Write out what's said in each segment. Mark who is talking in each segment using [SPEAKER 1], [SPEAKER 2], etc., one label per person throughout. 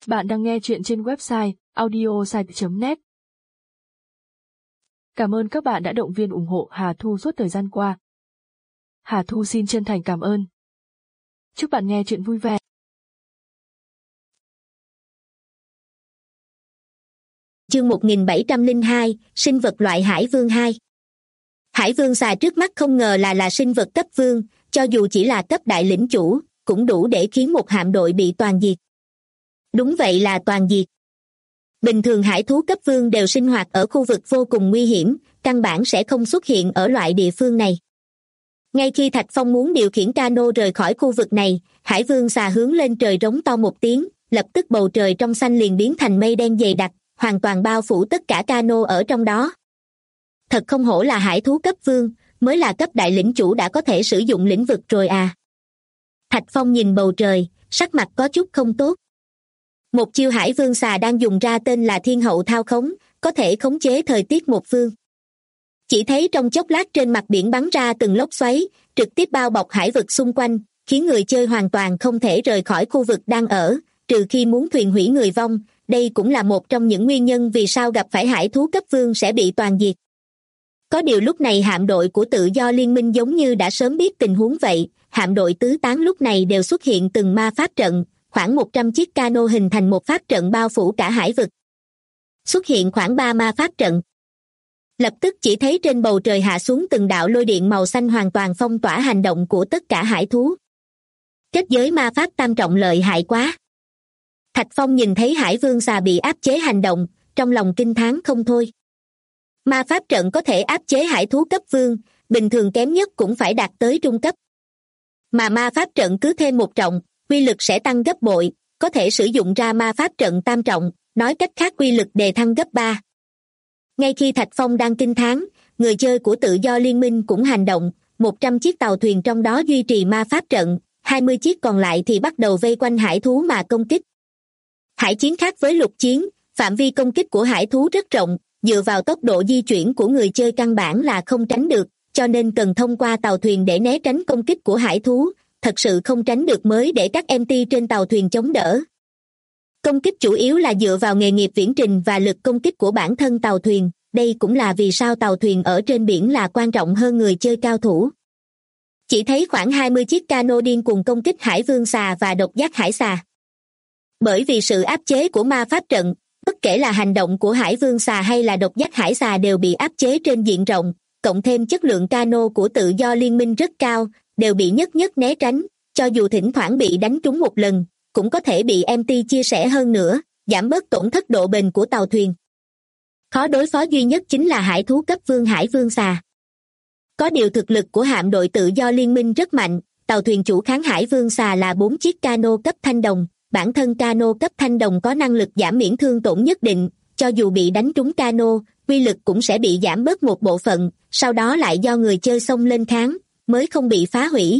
[SPEAKER 1] Bạn đang nghe chuyện trên website audiosite.net. Cảm ơn các bạn đã động viên ủng hộ Hà Thu suốt thời gian qua. Hà Thu xin chân thành cảm ơn. Chúc bạn nghe chuyện vui vẻ.
[SPEAKER 2] Chương 1702, sinh vật loại Hải Vương 2. Hải Vương xà trước mắt không ngờ là sinh vật cấp vương, cho dù chỉ là cấp đại lĩnh chủ, cũng đủ để khiến một hạm đội bị toàn diệt. Đúng vậy, là toàn diệt. Bình thường hải thú cấp vương đều sinh hoạt ở khu vực vô cùng nguy hiểm, căn bản sẽ không xuất hiện ở loại địa phương này. Ngay khi Thạch Phong muốn điều khiển cano rời khỏi khu vực này, Hải Vương xà hướng lên trời rống to một tiếng, lập tức bầu trời trong xanh liền biến thành mây đen dày đặc, hoàn toàn bao phủ tất cả cano ở trong đó. Thật không hổ là hải thú cấp vương, mới là cấp đại lĩnh chủ đã có thể sử dụng lĩnh vực rồi à. Thạch Phong nhìn bầu trời, sắc mặt có chút không tốt. Một chiêu Hải Vương xà đang dùng ra tên là Thiên Hậu Thao Khống, có thể khống chế thời tiết một phương. Chỉ thấy trong chốc lát trên mặt biển bắn ra từng lốc xoáy, trực tiếp bao bọc hải vực xung quanh, khiến người chơi hoàn toàn không thể rời khỏi khu vực đang ở, trừ khi muốn thuyền hủy người vong. Đây cũng là một trong những nguyên nhân vì sao gặp phải hải thú cấp vương sẽ bị toàn diệt. Có điều lúc này hạm đội của Tự Do Liên Minh giống như đã sớm biết tình huống vậy, hạm đội tứ tán lúc này đều xuất hiện từng ma pháp trận, khoảng 100 chiếc cano hình thành một pháp trận bao phủ cả hải vực. Xuất hiện khoảng 3 ma pháp trận. Lập tức chỉ thấy trên bầu trời hạ xuống từng đạo lôi điện màu xanh hoàn toàn phong tỏa hành động của tất cả hải thú. Kết giới ma pháp tam trọng lợi hại quá. Thạch Phong nhìn thấy Hải Vương xà bị áp chế hành động, trong lòng kinh thán không thôi. Ma pháp trận có thể áp chế hải thú cấp vương, bình thường kém nhất cũng phải đạt tới trung cấp. Mà ma pháp trận cứ thêm một trọng, quy lực sẽ tăng gấp bội, có thể sử dụng ra ma pháp trận tam trọng, nói cách khác quy lực đề thăng gấp 3. Ngay khi Thạch Phong đang kinh thán, người chơi của Tự Do Liên Minh cũng hành động, 100 chiếc tàu thuyền trong đó duy trì ma pháp trận, 20 chiếc còn lại thì bắt đầu vây quanh hải thú mà công kích. Hải chiến khác với lục chiến, phạm vi công kích của hải thú rất rộng, dựa vào tốc độ di chuyển của người chơi căn bản là không tránh được, cho nên cần thông qua tàu thuyền để né tránh công kích của hải thú, thật sự không tránh được mới để các MT trên tàu thuyền chống đỡ. Công kích chủ yếu là dựa vào nghề nghiệp viễn trình và lực công kích của bản thân tàu thuyền, đây cũng là vì sao tàu thuyền ở trên biển là quan trọng hơn người chơi cao thủ. Chỉ thấy khoảng 20 chiếc cano điên cuồng công kích Hải Vương xà và độc giác hải xà. Bởi vì sự áp chế của ma pháp trận, bất kể là hành động của Hải Vương xà hay là độc giác hải xà đều bị áp chế trên diện rộng, cộng thêm chất lượng cano của Tự Do Liên Minh rất cao, đều bị nhất né tránh, cho dù thỉnh thoảng bị đánh trúng một lần, cũng có thể bị MT chia sẻ hơn nữa, giảm bớt tổn thất độ bền của tàu thuyền. Khó đối phó duy nhất chính là hải thú cấp vương Hải Vương xà. Có điều thực lực của hạm đội Tự Do Liên Minh rất mạnh, tàu thuyền chủ kháng Hải Vương xà là 4 chiếc cano cấp thanh đồng, bản thân cano cấp thanh đồng có năng lực giảm miễn thương tổn nhất định, cho dù bị đánh trúng cano, quy lực cũng sẽ bị giảm bớt một bộ phận, sau đó lại do người chơi xông lên kháng, mới không bị phá hủy.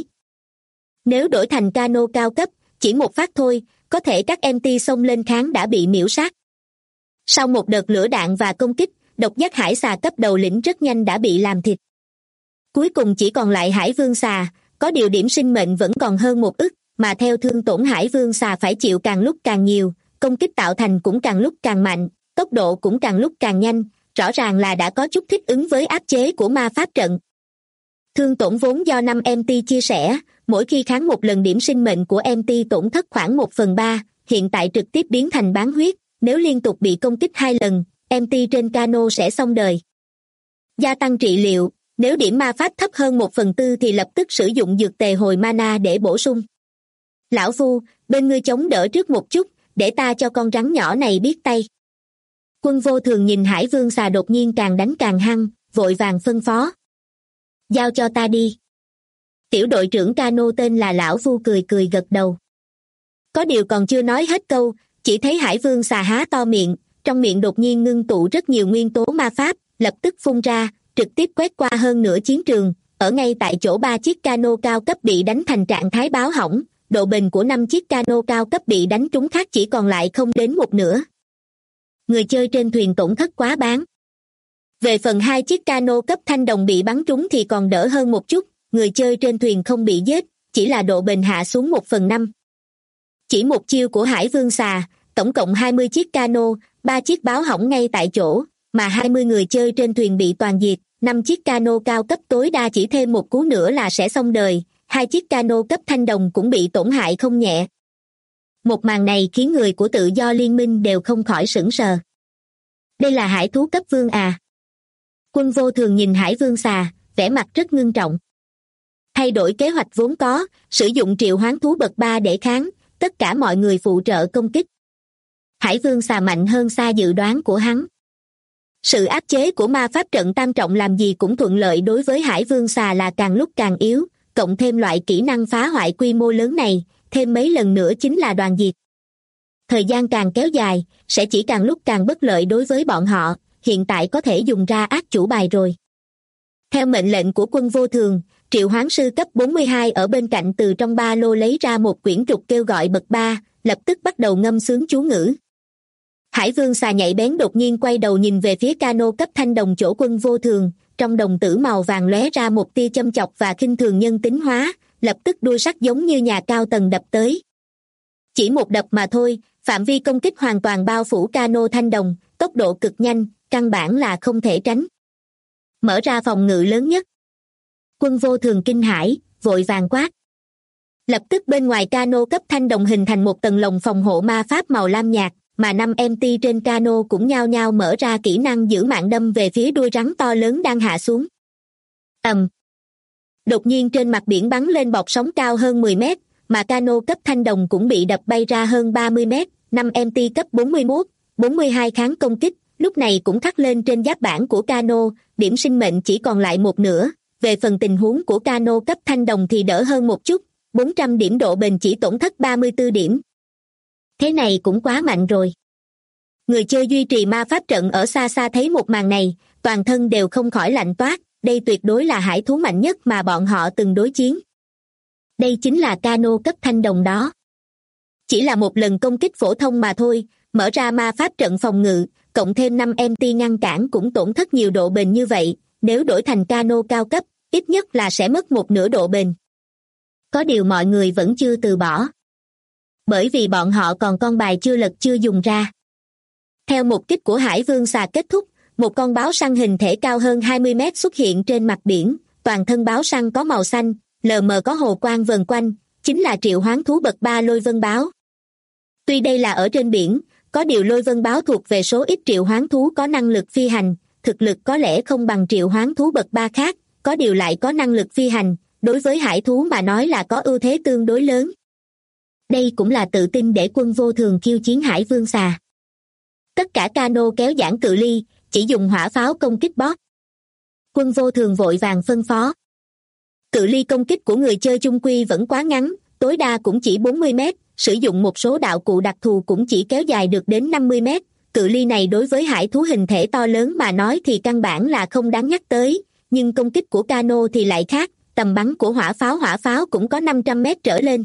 [SPEAKER 2] Nếu đổi thành cano cao cấp, chỉ một phát thôi, có thể các MT xông lên kháng đã bị miễu sát. Sau một đợt lửa đạn và công kích, độc giác hải xà cấp đầu lĩnh rất nhanh đã bị làm thịt. Cuối cùng chỉ còn lại Hải Vương xà, có điều điểm sinh mệnh vẫn còn hơn 1 ức, mà theo thương tổn Hải Vương xà phải chịu càng lúc càng nhiều, công kích tạo thành cũng càng lúc càng mạnh, tốc độ cũng càng lúc càng nhanh, rõ ràng là đã có chút thích ứng với áp chế của ma pháp trận. Thương tổn vốn do 5 MT chia sẻ, mỗi khi kháng một lần điểm sinh mệnh của MT tổn thất khoảng 1/3, hiện tại trực tiếp biến thành bán huyết, nếu liên tục bị công kích 2 lần, MT trên cano sẽ xong đời. Gia tăng trị liệu, nếu điểm ma pháp thấp hơn 1/4 thì lập tức sử dụng dược tề hồi mana để bổ sung. Lão Phu, bên ngươi chống đỡ trước một chút, để ta cho con rắn nhỏ này biết tay. Quân Vô Thường nhìn Hải Vương xà đột nhiên càng đánh càng hăng, vội vàng phân phó. Giao cho ta đi. Tiểu đội trưởng cano tên là Lão Phu cười gật đầu. Có điều còn chưa nói hết câu, chỉ thấy Hải Vương xà há to miệng, trong miệng đột nhiên ngưng tụ rất nhiều nguyên tố ma pháp, lập tức phun ra, trực tiếp quét qua hơn nửa chiến trường, ở ngay tại chỗ 3 chiếc cano cao cấp bị đánh thành trạng thái báo hỏng, độ bền của 5 chiếc cano cao cấp bị đánh trúng khác chỉ còn lại không đến một nửa. Người chơi trên thuyền tổn thất quá bán. Về phần 2 chiếc cano cấp thanh đồng bị bắn trúng thì còn đỡ hơn một chút, người chơi trên thuyền không bị giết, chỉ là độ bền hạ xuống 1/5. Chỉ một chiêu của Hải Vương xà, tổng cộng 20 chiếc cano, 3 chiếc báo hỏng ngay tại chỗ, mà 20 người chơi trên thuyền bị toàn diệt. 5 chiếc cano cao cấp tối đa chỉ thêm một cú nữa là sẽ xong đời, 2 chiếc cano cấp thanh đồng cũng bị tổn hại không nhẹ. Một màn này khiến người của tự do liên minh đều không khỏi sửng sờ. Đây là hải thú cấp vương à? Quân vô thường nhìn hải vương xà, vẻ mặt rất ngưng trọng. Thay đổi kế hoạch vốn có, sử dụng triệu hoán thú bậc 3 để kháng, tất cả mọi người phụ trợ công kích. Hải vương xà mạnh hơn xa dự đoán của hắn. Sự áp chế của ma pháp trận tam trọng làm gì cũng thuận lợi đối với hải vương xà là càng lúc càng yếu, cộng thêm loại kỹ năng phá hoại quy mô lớn này, thêm mấy lần nữa chính là đoàn diệt. Thời gian càng kéo dài, sẽ chỉ càng lúc càng bất lợi đối với bọn họ, hiện tại có thể dùng ra ác chủ bài rồi. Theo mệnh lệnh của quân vô thường, triệu hoán sư cấp 42 ở bên cạnh từ trong ba lô lấy ra một quyển trục kêu gọi bậc 3, lập tức bắt đầu ngâm sướng chú ngữ. Hải vương xà nhạy bén đột nhiên quay đầu nhìn về phía cano cấp thanh đồng chỗ quân vô thường, trong đồng tử màu vàng lóe ra một tia châm chọc và khinh thường nhân tính hóa, lập tức đuôi sắt giống như nhà cao tầng đập tới. Chỉ một đập mà thôi, phạm vi công kích hoàn toàn bao phủ cano thanh đồng, tốc độ cực nhanh, căn bản là không thể tránh. Mở ra phòng ngự lớn nhất. Quân vô thường kinh hãi, vội vàng quát. Lập tức bên ngoài cano cấp thanh đồng hình thành một tầng lồng phòng hộ ma pháp màu lam nhạt, mà 5 MT trên cano cũng nhao nhao mở ra kỹ năng giữ mạng đâm về phía đuôi rắn to lớn đang hạ xuống. Đột nhiên trên mặt biển bắn lên bọt sóng cao hơn 10 mét, mà cano cấp thanh đồng cũng bị đập bay ra hơn 30 mét, 5 MT cấp 41, 42 kháng công kích, lúc này cũng khắc lên trên giáp bản của cano, điểm sinh mệnh chỉ còn lại một nửa. Về phần tình huống của cano cấp thanh đồng thì đỡ hơn một chút, 400 điểm độ bền chỉ tổn thất 34 điểm. Thế này cũng quá mạnh rồi. Người chơi duy trì ma pháp trận ở xa xa thấy một màn này, toàn thân đều không khỏi lạnh toát, đây tuyệt đối là hải thú mạnh nhất mà bọn họ từng đối chiến. Đây chính là cano cấp thanh đồng đó. Chỉ là một lần công kích phổ thông mà thôi, mở ra ma pháp trận phòng ngự, cộng thêm 5 MT ngăn cản cũng tổn thất nhiều độ bền như vậy, nếu đổi thành cano cao cấp, ít nhất là sẽ mất một nửa độ bền. Có điều mọi người vẫn chưa từ bỏ. Bởi vì bọn họ còn con bài chưa lật chưa dùng ra. Theo một kích của hải vương xà kết thúc, một con báo săn hình thể cao hơn 20 mét xuất hiện trên mặt biển, toàn thân báo săn có màu xanh, lờ mờ có hồ quang vần quanh, chính là triệu hoán thú bậc 3 lôi vân báo. Tuy đây là ở trên biển, có điều lôi vân báo thuộc về số ít triệu hoán thú có năng lực phi hành, thực lực có lẽ không bằng triệu hoán thú bậc 3 khác, có điều lại có năng lực phi hành, đối với hải thú mà nói là có ưu thế tương đối lớn. Đây cũng là tự tin để quân vô thường khiêu chiến hải vương xà. Tất cả cano kéo giãn cự ly, chỉ dùng hỏa pháo công kích boss. Quân vô thường vội vàng phân phó. Cự ly công kích của người chơi chung quy vẫn quá ngắn, tối đa cũng chỉ 40 mét, sử dụng một số đạo cụ đặc thù cũng chỉ kéo dài được đến 50 mét. Cự ly này đối với hải thú hình thể to lớn mà nói thì căn bản là không đáng nhắc tới, nhưng công kích của cano thì lại khác, tầm bắn của hỏa pháo cũng có 500 mét trở lên.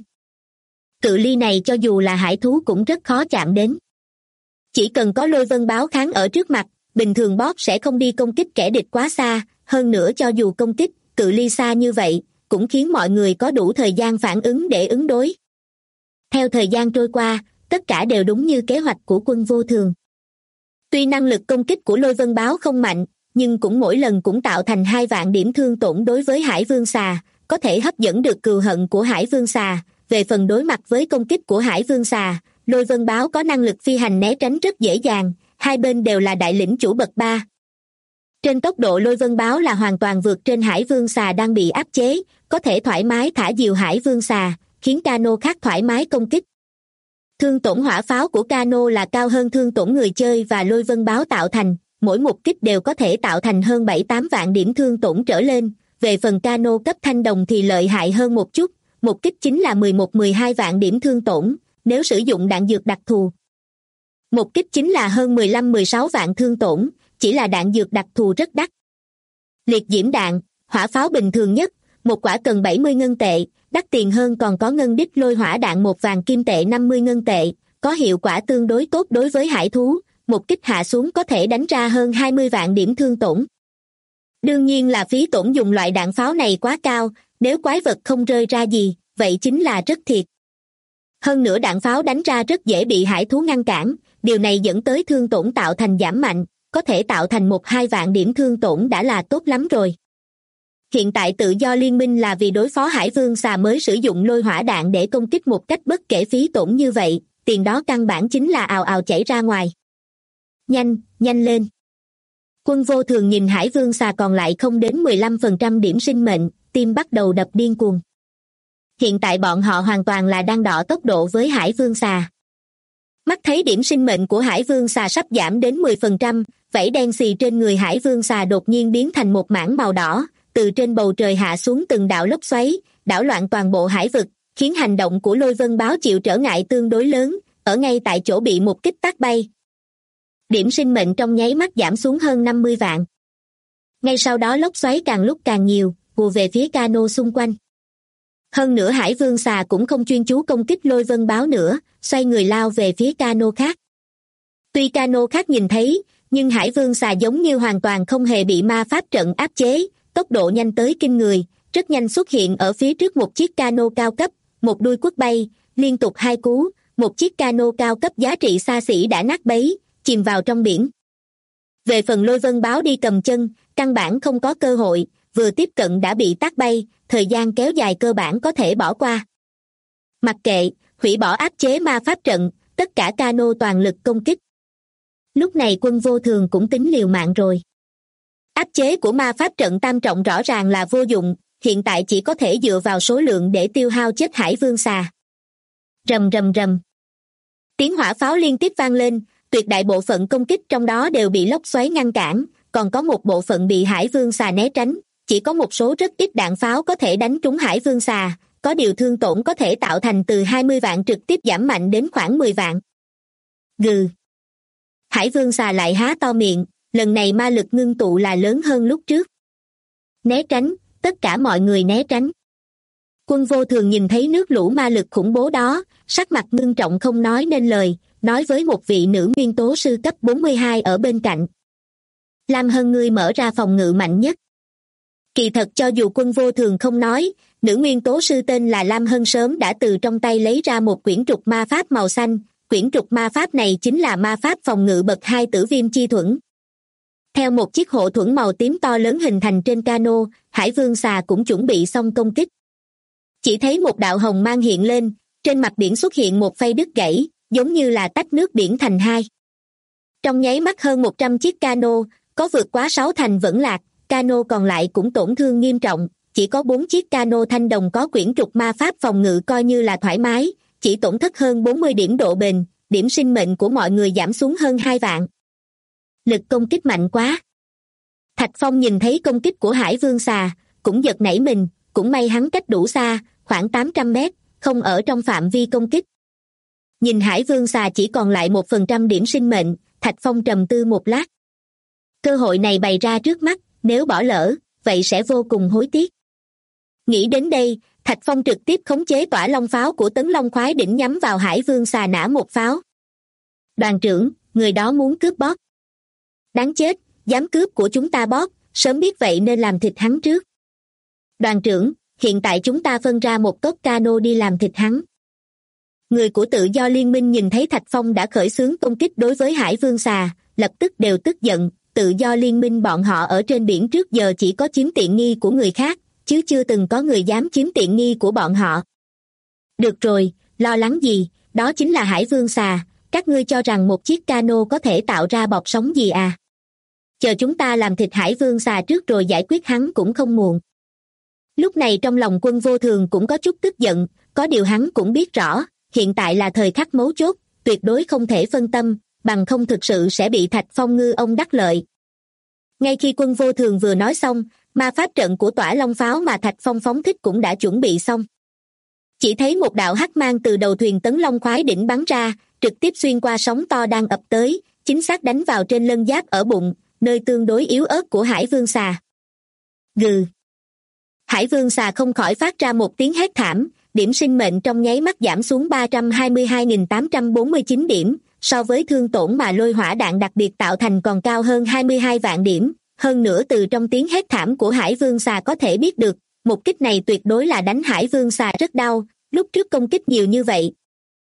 [SPEAKER 2] Cự ly này cho dù là hải thú cũng rất khó chạm đến. Chỉ cần có lôi vân báo kháng ở trước mặt, bình thường boss sẽ không đi công kích kẻ địch quá xa, hơn nữa cho dù công kích, cự ly xa như vậy, cũng khiến mọi người có đủ thời gian phản ứng để ứng đối. Theo thời gian trôi qua, tất cả đều đúng như kế hoạch của quân vô thường. Tuy năng lực công kích của lôi vân báo không mạnh, nhưng cũng mỗi lần cũng tạo thành 2 vạn điểm thương tổn đối với hải vương xà, có thể hấp dẫn được cừu hận của hải vương xà. Về phần đối mặt với công kích của hải vương xà, lôi vân báo có năng lực phi hành né tránh rất dễ dàng, hai bên đều là đại lĩnh chủ bậc 3. Trên tốc độ lôi vân báo là hoàn toàn vượt trên hải vương xà đang bị áp chế, có thể thoải mái thả diều hải vương xà, khiến cano khác thoải mái công kích. Thương tổn hỏa pháo của cano là cao hơn thương tổn người chơi và lôi vân báo tạo thành, mỗi một kích đều có thể tạo thành hơn 7-8 vạn điểm thương tổn trở lên. Về phần cano cấp thanh đồng thì lợi hại hơn một chút, một kích chính là 11-12 vạn điểm thương tổn, nếu sử dụng đạn dược đặc thù. Một kích chính là hơn 15-16 vạn thương tổn, chỉ là đạn dược đặc thù rất đắt. Liệt diễm đạn, hỏa pháo bình thường nhất, một quả cần 70 ngân tệ, đắt tiền hơn còn có ngân đích lôi hỏa đạn 1 vàng kim tệ 50 ngân tệ, có hiệu quả tương đối tốt đối với hải thú, một kích hạ xuống có thể đánh ra hơn 20 vạn điểm thương tổn. Đương nhiên là phí tổn dùng loại đạn pháo này quá cao, nếu quái vật không rơi ra gì, vậy chính là rất thiệt. Hơn nữa đạn pháo đánh ra rất dễ bị hải thú ngăn cản, điều này dẫn tới thương tổn tạo thành giảm mạnh, có thể tạo thành 1-2 vạn điểm thương tổn đã là tốt lắm rồi. Hiện tại tự do liên minh là vì đối phó hải vương xà mới sử dụng lôi hỏa đạn để công kích một cách bất kể phí tổn như vậy, tiền đó căn bản chính là ào ào chảy ra ngoài. Nhanh, nhanh lên. Quân vô thường nhìn hải vương xà còn lại không đến 15% điểm sinh mệnh, tim bắt đầu đập điên cuồng. Hiện tại bọn họ hoàn toàn là đang đọ tốc độ với hải vương xà. Mắt thấy điểm sinh mệnh của hải vương xà sắp giảm đến 10%, vảy đen xì trên người hải vương xà đột nhiên biến thành một mảng màu đỏ, từ trên bầu trời hạ xuống từng đạo lốc xoáy, đảo loạn toàn bộ hải vực, khiến hành động của lôi vân báo chịu trở ngại tương đối lớn, ở ngay tại chỗ bị một kích tác bay. Điểm sinh mệnh trong nháy mắt giảm xuống hơn 50 vạn. Ngay sau đó lốc xoáy càng lúc càng nhiều, vù về phía cano xung quanh. Hơn nữa hải vương xà cũng không chuyên chú công kích lôi vân báo nữa, xoay người lao về phía cano khác. Tuy cano khác nhìn thấy, nhưng hải vương xà giống như hoàn toàn không hề bị ma pháp trận áp chế, tốc độ nhanh tới kinh người, rất nhanh xuất hiện ở phía trước một chiếc cano cao cấp, một đuôi quất bay, liên tục 2 cú, một chiếc cano cao cấp giá trị xa xỉ đã nát bấy, chìm vào trong biển. Về phần lôi vân báo đi cầm chân, căn bản không có cơ hội, vừa tiếp cận đã bị tát bay, thời gian kéo dài cơ bản có thể bỏ qua. Mặc kệ, hủy bỏ áp chế ma pháp trận, tất cả cano toàn lực công kích. Lúc này quân vô thường cũng tính liều mạng rồi. Áp chế của ma pháp trận tam trọng rõ ràng là vô dụng, hiện tại chỉ có thể dựa vào số lượng để tiêu hao chết hải vương xà. Rầm rầm rầm. Tiếng hỏa pháo liên tiếp vang lên, tuyệt đại bộ phận công kích trong đó đều bị lốc xoáy ngăn cản, còn có một bộ phận bị hải vương xà né tránh, chỉ có một số rất ít đạn pháo có thể đánh trúng hải vương xà, có điều thương tổn có thể tạo thành từ 20 vạn trực tiếp giảm mạnh đến khoảng 10 vạn. Gừ. Hải vương xà lại há to miệng, lần này ma lực ngưng tụ là lớn hơn lúc trước. Né tránh, tất cả mọi người né tránh. Quân vô thường nhìn thấy nước lũ ma lực khủng bố đó, sắc mặt ngưng trọng không nói nên lời, nói với một vị nữ nguyên tố sư cấp 42 ở bên cạnh. Lam Hân ngươi mở ra phòng ngự mạnh nhất. Kỳ thật cho dù quân vô thường không nói, nữ nguyên tố sư tên là Lam Hân sớm đã từ trong tay lấy ra một quyển trục ma pháp màu xanh, quyển trục ma pháp này chính là ma pháp phòng ngự bậc 2 tử viêm chi thuẫn. Theo một chiếc hộ thuẫn màu tím to lớn hình thành trên cano, hải vương xà cũng chuẩn bị xong công kích. Chỉ thấy một đạo hồng mang hiện lên, trên mặt biển xuất hiện một phay đứt gãy, giống như là tách nước biển thành hai. Trong nháy mắt hơn 100 chiếc cano, có vượt quá 6 thành vẫn lạc, cano còn lại cũng tổn thương nghiêm trọng, chỉ có 4 chiếc cano thanh đồng có quyển trục ma pháp phòng ngự coi như là thoải mái, chỉ tổn thất hơn 40 điểm độ bền, điểm sinh mệnh của mọi người giảm xuống hơn 2 vạn. Lực công kích mạnh quá. Thạch Phong nhìn thấy công kích của hải vương xà, cũng giật nảy mình, cũng may hắn cách đủ xa, khoảng 800 mét, không ở trong phạm vi công kích. Nhìn hải vương xà chỉ còn lại 1% điểm sinh mệnh, Thạch Phong trầm tư một lát. Cơ hội này bày ra trước mắt, nếu bỏ lỡ, vậy sẽ vô cùng hối tiếc. Nghĩ đến đây, Thạch Phong trực tiếp khống chế tỏa long pháo của Tấn Long Khoái Đỉnh nhắm vào hải vương xà nã một pháo. Đoàn trưởng, người đó muốn cướp bót. Đáng chết, dám cướp của chúng ta bót, sớm biết vậy nên làm thịt hắn trước. Đoàn trưởng, hiện tại chúng ta phân ra một cốt cano đi làm thịt hắn. Người của tự do liên minh nhìn thấy Thạch Phong đã khởi xướng công kích đối với hải vương xà, lập tức đều tức giận, tự do liên minh bọn họ ở trên biển trước giờ chỉ có chiếm tiện nghi của người khác, chứ chưa từng có người dám chiếm tiện nghi của bọn họ. Được rồi, lo lắng gì, đó chính là hải vương xà, các ngươi cho rằng một chiếc cano có thể tạo ra bọt sóng gì à? Chờ chúng ta làm thịt hải vương xà trước rồi giải quyết hắn cũng không muộn. Lúc này trong lòng quân vô thường cũng có chút tức giận, có điều hắn cũng biết rõ, hiện tại là thời khắc mấu chốt, tuyệt đối không thể phân tâm, bằng không thực sự sẽ bị Thạch Phong ngư ông đắc lợi. Ngay khi quân vô thường vừa nói xong, ma pháp trận của tỏa long pháo mà Thạch Phong phóng thích cũng đã chuẩn bị xong. Chỉ thấy một đạo hắc mang từ đầu thuyền Tấn Long Khoái Đỉnh bắn ra, trực tiếp xuyên qua sóng to đang ập tới, chính xác đánh vào trên lân giáp ở bụng, nơi tương đối yếu ớt của hải vương xà. Gừ. Hải vương xà không khỏi phát ra một tiếng hét thảm, điểm sinh mệnh trong nháy mắt giảm xuống 322.849 điểm, so với thương tổn mà lôi hỏa đạn đặc biệt tạo thành còn cao hơn 22 vạn điểm. Hơn nữa từ trong tiếng hét thảm của hải vương xà có thể biết được, một kích này tuyệt đối là đánh hải vương xà rất đau, lúc trước công kích nhiều như vậy.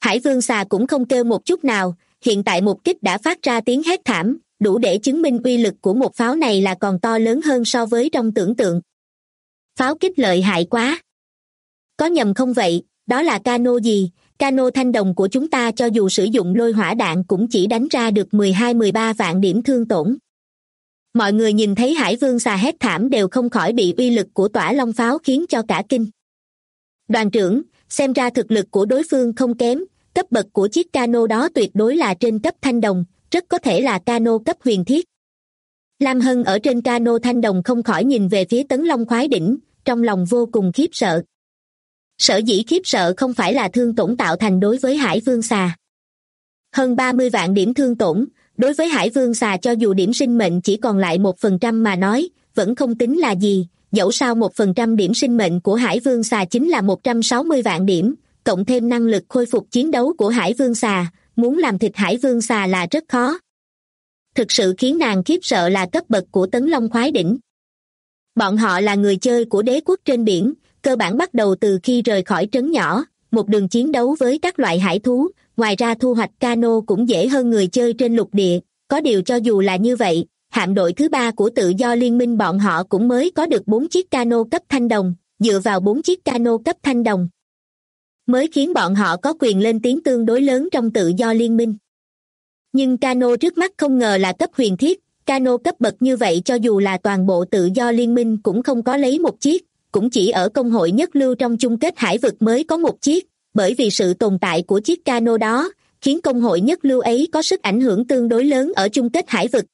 [SPEAKER 2] Hải Vương xà cũng không kêu một chút nào, hiện tại một kích đã phát ra tiếng hét thảm, đủ để chứng minh uy lực của một pháo này là còn to lớn hơn so với trong tưởng tượng. Pháo kích lợi hại quá. Có nhầm không vậy, đó là cano gì? Cano thanh đồng của chúng ta cho dù sử dụng lôi hỏa đạn cũng chỉ đánh ra được 12-13 vạn điểm thương tổn. Mọi người nhìn thấy Hải Vương xà hét thảm đều không khỏi bị uy lực của tỏa long pháo khiến cho cả kinh. Đoàn trưởng, xem ra thực lực của đối phương không kém, cấp bậc của chiếc cano đó tuyệt đối là trên cấp thanh đồng, rất có thể là cano cấp huyền thiết. Lam Hân ở trên cano thanh đồng không khỏi nhìn về phía Tấn Long khoái đỉnh, trong lòng vô cùng khiếp sợ. Sở dĩ khiếp sợ không phải là thương tổn tạo thành đối với Hải Vương xà. Hơn 30 vạn điểm thương tổn, đối với Hải Vương xà cho dù điểm sinh mệnh chỉ còn lại 1% mà nói, vẫn không tính là gì, dẫu sao 1% điểm sinh mệnh của Hải Vương xà chính là 160 vạn điểm, cộng thêm năng lực khôi phục chiến đấu của Hải Vương xà, muốn làm thịt Hải Vương xà là rất khó. Thực sự khiến nàng khiếp sợ là cấp bậc của Tấn Long khoái đỉnh. Bọn họ là người chơi của đế quốc trên biển, cơ bản bắt đầu từ khi rời khỏi trấn nhỏ, một đường chiến đấu với các loại hải thú, ngoài ra thu hoạch cano cũng dễ hơn người chơi trên lục địa, có điều cho dù là như vậy, hạm đội thứ 3 của tự do liên minh bọn họ cũng mới có được 4 chiếc cano cấp thanh đồng, dựa vào 4 chiếc cano cấp thanh đồng mới khiến bọn họ có quyền lên tiếng tương đối lớn trong tự do liên minh. Nhưng cano trước mắt không ngờ là cấp huyền thiết, cano cấp bậc như vậy cho dù là toàn bộ tự do liên minh cũng không có lấy một chiếc, cũng chỉ ở công hội nhất lưu trong chung kết hải vực mới có một chiếc, bởi vì sự tồn tại của chiếc cano đó, khiến công hội nhất lưu ấy có sức ảnh hưởng tương đối lớn ở chung kết hải vực.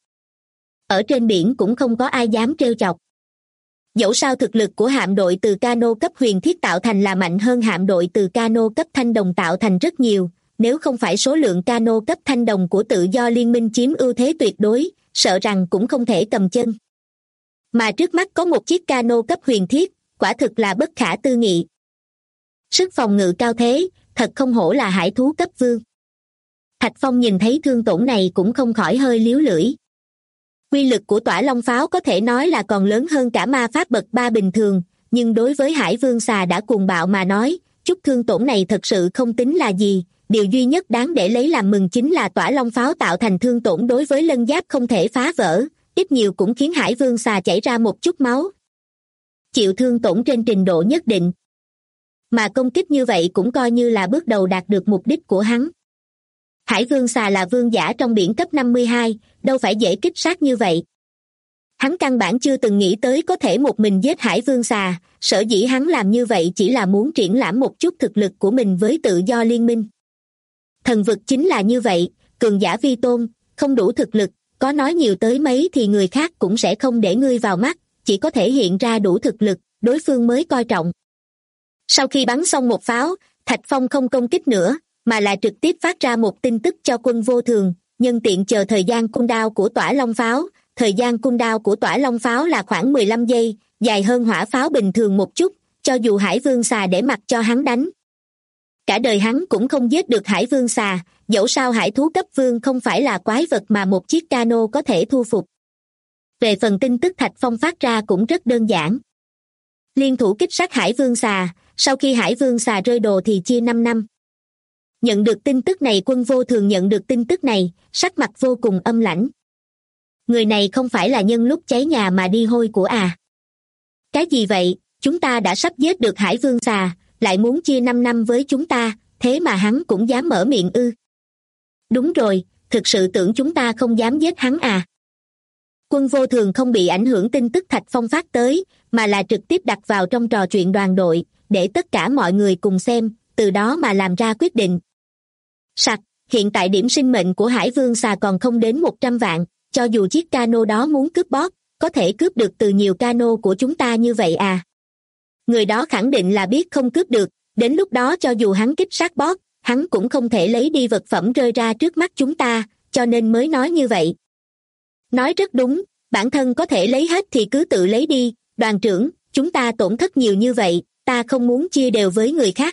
[SPEAKER 2] Ở trên biển cũng không có ai dám trêu chọc. Dẫu sao thực lực của hạm đội từ cano cấp huyền thiết tạo thành là mạnh hơn hạm đội từ cano cấp thanh đồng tạo thành rất nhiều, nếu không phải số lượng cano cấp thanh đồng của tự do liên minh chiếm ưu thế tuyệt đối, sợ rằng cũng không thể cầm chân. Mà trước mắt có một chiếc cano cấp huyền thiết, quả thực là bất khả tư nghị. Sức phòng ngự cao thế, thật không hổ là hải thú cấp vương. Thạch Phong nhìn thấy thương tổn này cũng không khỏi hơi liếu lưỡi. Quy lực của tỏa long pháo có thể nói là còn lớn hơn cả ma pháp bậc 3 bình thường, nhưng đối với Hải Vương xà đã cuồng bạo mà nói, chút thương tổn này thật sự không tính là gì. Điều duy nhất đáng để lấy làm mừng chính là tỏa long pháo tạo thành thương tổn đối với lân giáp không thể phá vỡ, ít nhiều cũng khiến Hải Vương xà chảy ra một chút máu. Chịu thương tổn trên trình độ nhất định. Mà công kích như vậy cũng coi như là bước đầu đạt được mục đích của hắn. Hải Vương xà là vương giả trong biển cấp 52, đâu phải dễ kích sát như vậy. Hắn căn bản chưa từng nghĩ tới có thể một mình giết Hải Vương xà, sở dĩ hắn làm như vậy chỉ là muốn triển lãm một chút thực lực của mình với tự do liên minh. Thần vực chính là như vậy, cường giả vi tôn, không đủ thực lực, có nói nhiều tới mấy thì người khác cũng sẽ không để ngươi vào mắt, chỉ có thể hiện ra đủ thực lực, đối phương mới coi trọng. Sau khi bắn xong một pháo, Thạch Phong không công kích nữa, mà là trực tiếp phát ra một tin tức cho Quân Vô Thường, nhân tiện chờ thời gian cooldown của tỏa long pháo. Thời gian cooldown của tỏa long pháo là khoảng 15 giây, dài hơn hỏa pháo bình thường một chút, cho dù Hải Vương xà để mặc cho hắn đánh. Cả đời hắn cũng không giết được Hải Vương xà, dẫu sao hải thú cấp vương không phải là quái vật mà một chiếc cano có thể thu phục. Về phần tin tức Thạch Phong phát ra cũng rất đơn giản. Liên thủ kích sát Hải Vương xà, sau khi Hải Vương xà rơi đồ thì chia 5 năm. Nhận được tin tức này, Quân Vô Thường nhận được tin tức này, sắc mặt vô cùng âm lãnh. Người này không phải là nhân lúc cháy nhà mà đi hôi của à? Cái gì vậy, chúng ta đã sắp giết được Hải Vương xà, lại muốn chia 5 năm với chúng ta, thế mà hắn cũng dám mở miệng ư? Đúng rồi, thực sự tưởng chúng ta không dám giết hắn à? Quân Vô Thường không bị ảnh hưởng tin tức Thạch Phong phát tới, mà là trực tiếp đặt vào trong trò chuyện đoàn đội, để tất cả mọi người cùng xem, từ đó mà làm ra quyết định. Sặc, hiện tại điểm sinh mệnh của Hải Vương xà còn không đến 100 vạn, cho dù chiếc cano đó muốn cướp bót, có thể cướp được từ nhiều cano của chúng ta như vậy à? Người đó khẳng định là biết không cướp được, đến lúc đó cho dù hắn kích sát bót, hắn cũng không thể lấy đi vật phẩm rơi ra trước mắt chúng ta, cho nên mới nói như vậy. Nói rất đúng, bản thân có thể lấy hết thì cứ tự lấy đi, đoàn trưởng, chúng ta tổn thất nhiều như vậy, ta không muốn chia đều với người khác.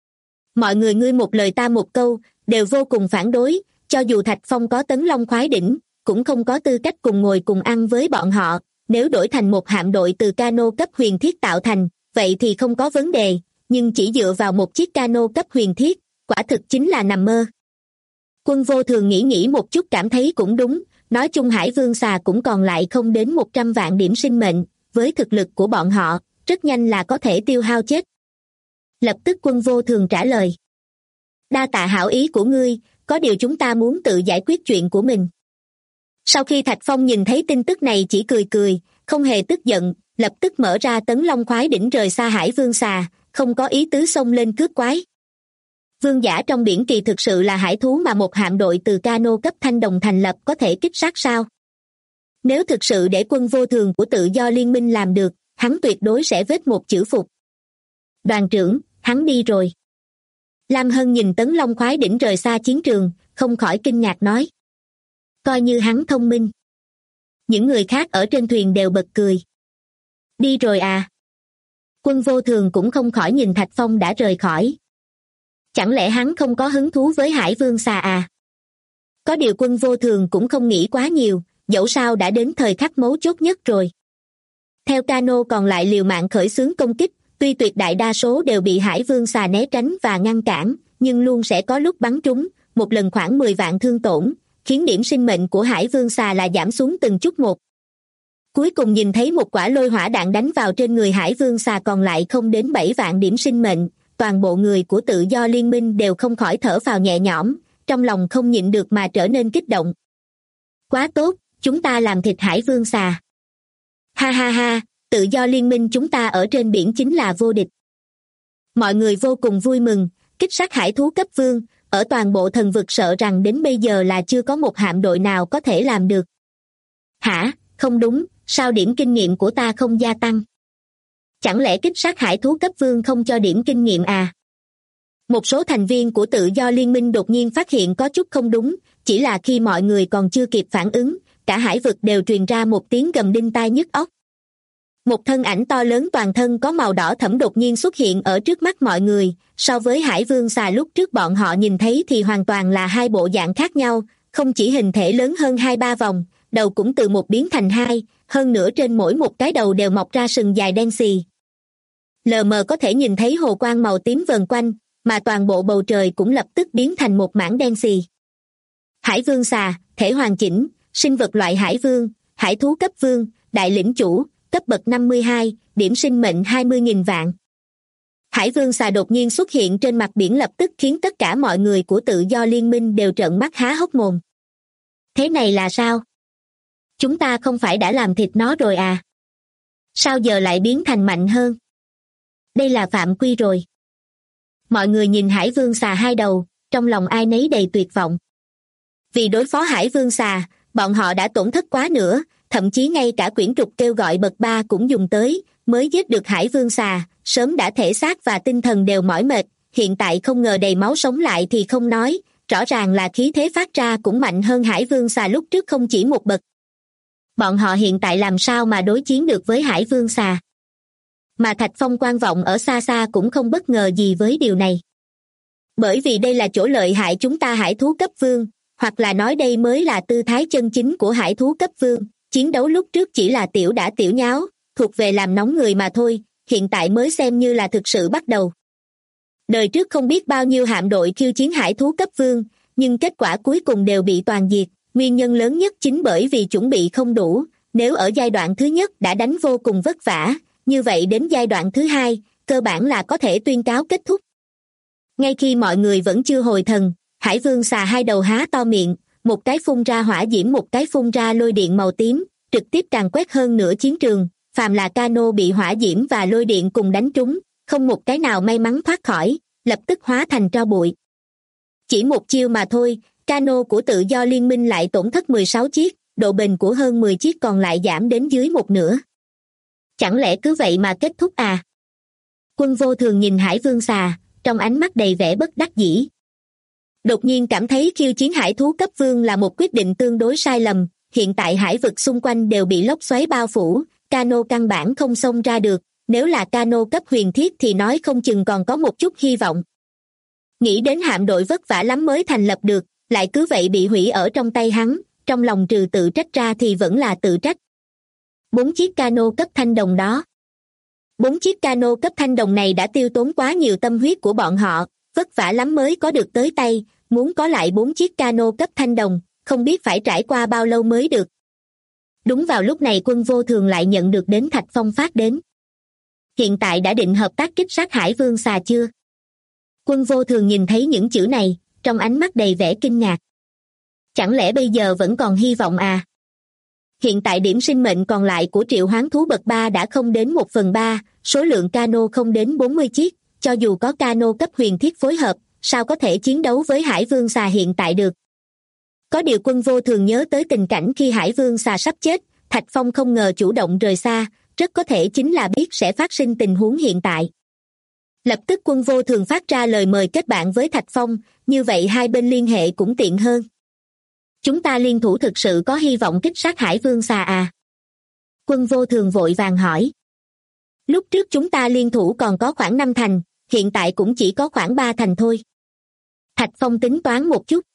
[SPEAKER 2] Mọi người ngươi một lời ta một câu, đều vô cùng phản đối, cho dù Thạch Phong có tấn long khoái đỉnh, cũng không có tư cách cùng ngồi cùng ăn với bọn họ, nếu đổi thành một hạm đội từ cano cấp huyền thiết tạo thành, vậy thì không có vấn đề, nhưng chỉ dựa vào một chiếc cano cấp huyền thiết, quả thực chính là nằm mơ. Quân Vô Thường nghĩ một chút cảm thấy cũng đúng, nói chung Hải Vương xà cũng còn lại không đến 100 vạn điểm sinh mệnh, với thực lực của bọn họ, rất nhanh là có thể tiêu hao chết. Lập tức Quân Vô Thường trả lời. Đa tạ hảo ý của ngươi, có điều chúng ta muốn tự giải quyết chuyện của mình. Sau khi Thạch Phong nhìn thấy tin tức này chỉ cười cười, không hề tức giận, lập tức mở ra Tấn Long khoái đỉnh rời xa Hải Vương xà, không có ý tứ xông lên cướp quái. Vương giả trong biển kỳ thực sự là hải thú mà một hạm đội từ cano cấp thanh đồng thành lập có thể kích sát sao? Nếu thực sự để Quân Vô Thường của Tự Do Liên minh làm được, hắn tuyệt đối sẽ vết một chữ phục. Đoàn trưởng, hắn đi rồi. Lam Hân nhìn Tấn Long khoái đỉnh rời xa chiến trường, không khỏi kinh ngạc nói. Coi như hắn thông minh. Những người khác ở trên thuyền đều bật cười. Đi rồi à? Quân Vô Thường cũng không khỏi nhìn Thạch Phong đã rời khỏi. Chẳng lẽ hắn không có hứng thú với Hải Vương xà à? Có điều Quân Vô Thường cũng không nghĩ quá nhiều, dẫu sao đã đến thời khắc mấu chốt nhất rồi. Theo cano còn lại liều mạng khởi xướng công kích, tuy tuyệt đại đa số đều bị Hải Vương xà né tránh và ngăn cản, nhưng luôn sẽ có lúc bắn trúng, một lần khoảng 10 vạn thương tổn, khiến điểm sinh mệnh của Hải Vương xà là giảm xuống từng chút một. Cuối cùng nhìn thấy một quả lôi hỏa đạn đánh vào trên người Hải Vương xà còn lại không đến 7 vạn điểm sinh mệnh, toàn bộ người của Tự Do Liên minh đều không khỏi thở phào nhẹ nhõm, trong lòng không nhịn được mà trở nên kích động. Quá tốt, chúng ta làm thịt Hải Vương xà. Ha ha ha, Tự Do Liên minh chúng ta ở trên biển chính là vô địch. Mọi người vô cùng vui mừng, kích sát hải thú cấp vương, ở toàn bộ thần vực sợ rằng đến bây giờ là chưa có một hạm đội nào có thể làm được. Hả, không đúng, sao điểm kinh nghiệm của ta không gia tăng? Chẳng lẽ kích sát hải thú cấp vương không cho điểm kinh nghiệm à? Một số thành viên của Tự Do Liên minh đột nhiên phát hiện có chút không đúng, chỉ là khi mọi người còn chưa kịp phản ứng, cả hải vực đều truyền ra một tiếng gầm đinh tai nhức óc. Một thân ảnh to lớn toàn thân có màu đỏ thẫm đột nhiên xuất hiện ở trước mắt mọi người, so với Hải Vương xà lúc trước bọn họ nhìn thấy thì hoàn toàn là hai bộ dạng khác nhau, không chỉ hình thể lớn hơn 2-3 vòng, đầu cũng từ một biến thành hai, hơn nữa trên mỗi một cái đầu đều mọc ra sừng dài đen xì. Lờ mờ có thể nhìn thấy hồ quang màu tím vờn quanh, mà toàn bộ bầu trời cũng lập tức biến thành một mảng đen xì. Hải Vương xà, thể hoàn chỉnh, sinh vật loại hải vương, hải thú cấp vương, đại lĩnh chủ, cấp bậc 52, điểm sinh mệnh 20.000 vạn. Hải Vương xà đột nhiên xuất hiện trên mặt biển lập tức khiến tất cả mọi người của Tự Do Liên minh đều trợn mắt há hốc mồm. Thế này là sao? Chúng ta không phải đã làm thịt nó rồi à? Sao giờ lại biến thành mạnh hơn? Đây là phạm quy rồi. Mọi người nhìn Hải Vương xà hai đầu, trong lòng ai nấy đầy tuyệt vọng. Vì đối phó Hải Vương xà, bọn họ đã tổn thất quá nữa, thậm chí ngay cả quyển trục kêu gọi bậc 3 cũng dùng tới, mới giết được Hải Vương xà, sớm đã thể xác và tinh thần đều mỏi mệt, hiện tại không ngờ đầy máu sống lại thì không nói, rõ ràng là khí thế phát ra cũng mạnh hơn Hải Vương xà lúc trước không chỉ một bậc. Bọn họ hiện tại làm sao mà đối chiến được với Hải Vương xà? Mà Thạch Phong quan vọng ở xa xa cũng không bất ngờ gì với điều này. Bởi vì đây là chỗ lợi hại chúng ta hải thú cấp vương, hoặc là nói đây mới là tư thái chân chính của hải thú cấp vương, chiến đấu lúc trước chỉ là tiểu đả tiểu nháo, thuộc về làm nóng người mà thôi, hiện tại mới xem như là thực sự bắt đầu. Đời trước không biết bao nhiêu hạm đội khiêu chiến hải thú cấp vương, nhưng kết quả cuối cùng đều bị toàn diệt, nguyên nhân lớn nhất chính bởi vì chuẩn bị không đủ, nếu ở giai đoạn thứ nhất đã đánh vô cùng vất vả, như vậy đến giai đoạn thứ hai, cơ bản là có thể tuyên cáo kết thúc. Ngay khi mọi người vẫn chưa hồi thần, Hải Vương xà hai đầu há to miệng, một cái phun ra hỏa diễm một cái phun ra lôi điện màu tím, trực tiếp càn quét hơn nửa chiến trường, phàm là cano bị hỏa diễm và lôi điện cùng đánh trúng, không một cái nào may mắn thoát khỏi, lập tức hóa thành tro bụi. Chỉ một chiêu mà thôi, cano của Tự Do Liên minh lại tổn thất 16 chiếc, độ bền của hơn 10 chiếc còn lại giảm đến dưới một nửa. Chẳng lẽ cứ vậy mà kết thúc à? Quân Vô Thường nhìn Hải Vương xà, trong ánh mắt đầy vẻ bất đắc dĩ. Đột nhiên cảm thấy khiêu chiến hải thú cấp vương là một quyết định tương đối sai lầm, hiện tại hải vực xung quanh đều bị lốc xoáy bao phủ, cano căn bản không xông ra được, nếu là cano cấp huyền thiết thì nói không chừng còn có một chút hy vọng. Nghĩ đến hạm đội vất vả lắm mới thành lập được, lại cứ vậy bị hủy ở trong tay hắn, trong lòng trừ tự trách ra thì vẫn là tự trách. 4 chiếc cano cấp thanh đồng đó. 4 chiếc cano cấp thanh đồng này đã tiêu tốn quá nhiều tâm huyết của bọn họ, vất vả lắm mới có được tới tay, muốn có lại 4 chiếc cano cấp thanh đồng, không biết phải trải qua bao lâu mới được. Đúng vào lúc này Quân Vô Thường lại nhận được đến Thạch Phong phát đến. Hiện tại đã định hợp tác kích sát Hải Vương xà chưa? Quân Vô Thường nhìn thấy những chữ này, trong ánh mắt đầy vẻ kinh ngạc. Chẳng lẽ bây giờ vẫn còn hy vọng à? Hiện tại điểm sinh mệnh còn lại của triệu hoán thú bậc 3 đã không đến 1/3, số lượng cano không đến 40 chiếc, cho dù có cano cấp huyền thiết phối hợp, sao có thể chiến đấu với Hải Vương xà hiện tại được? Có điều Quân Vô Thường nhớ tới tình cảnh khi Hải Vương xà sắp chết, Thạch Phong không ngờ chủ động rời xa, rất có thể chính là biết sẽ phát sinh tình huống hiện tại. Lập tức Quân Vô Thường phát ra lời mời kết bạn với Thạch Phong, như vậy hai bên liên hệ cũng tiện hơn. Chúng ta liên thủ thực sự có hy vọng kích sát Hải Vương xà à? Quân Vô Thường vội vàng hỏi. Lúc trước chúng ta liên thủ còn có khoảng 5 thành, hiện tại cũng chỉ có khoảng 3 thành thôi. Thạch Phong tính toán một chút.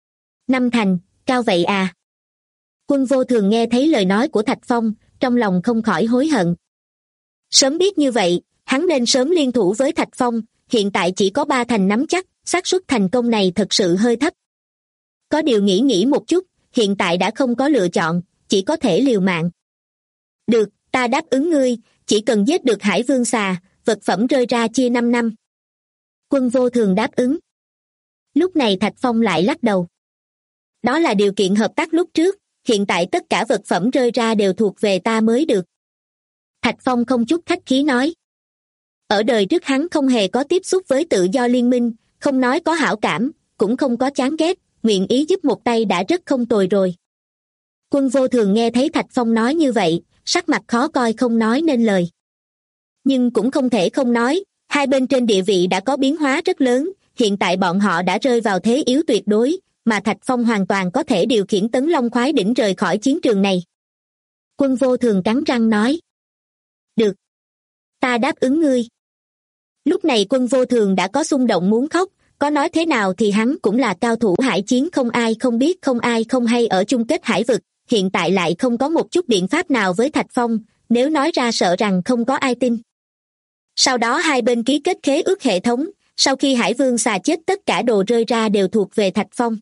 [SPEAKER 2] 5 thành, cao vậy à? Quân Vô Thường nghe thấy lời nói của Thạch Phong, trong lòng không khỏi hối hận. Sớm biết như vậy, hắn nên sớm liên thủ với Thạch Phong, hiện tại chỉ có 3 thành nắm chắc, xác suất thành công này thật sự hơi thấp. Có điều nghĩ một chút, hiện tại đã không có lựa chọn, chỉ có thể liều mạng. Được, ta đáp ứng ngươi, chỉ cần giết được Hải Vương xà, vật phẩm rơi ra chia 5 năm. Quân Vô Thường đáp ứng. Lúc này Thạch Phong lại lắc đầu. Đó là điều kiện hợp tác lúc trước, hiện tại tất cả vật phẩm rơi ra đều thuộc về ta mới được. Thạch Phong không chút khách khí nói. Ở đời trước hắn không hề có tiếp xúc với tự do liên minh, không nói có hảo cảm, cũng không có chán ghét, nguyện ý giúp một tay đã rất không tồi rồi. Quân Vô Thường nghe thấy Thạch Phong nói như vậy, sắc mặt khó coi không nói nên lời. Nhưng cũng không thể không nói, hai bên trên địa vị đã có biến hóa rất lớn, hiện tại bọn họ đã rơi vào thế yếu tuyệt đối, mà Thạch Phong hoàn toàn có thể điều khiển Tấn Long khoái đỉnh rời khỏi chiến trường này. Quân Vô Thường cắn răng nói. Được. Ta đáp ứng ngươi. Lúc này Quân Vô Thường đã có xung động muốn khóc, có nói thế nào thì hắn cũng là cao thủ hải chiến không ai không biết không ai không hay ở chung kết hải vực, hiện tại lại không có một chút biện pháp nào với Thạch Phong, nếu nói ra sợ rằng không có ai tin. Sau đó hai bên ký kết khế ước hệ thống, sau khi Hải Vương xà chết tất cả đồ rơi ra đều thuộc về Thạch Phong.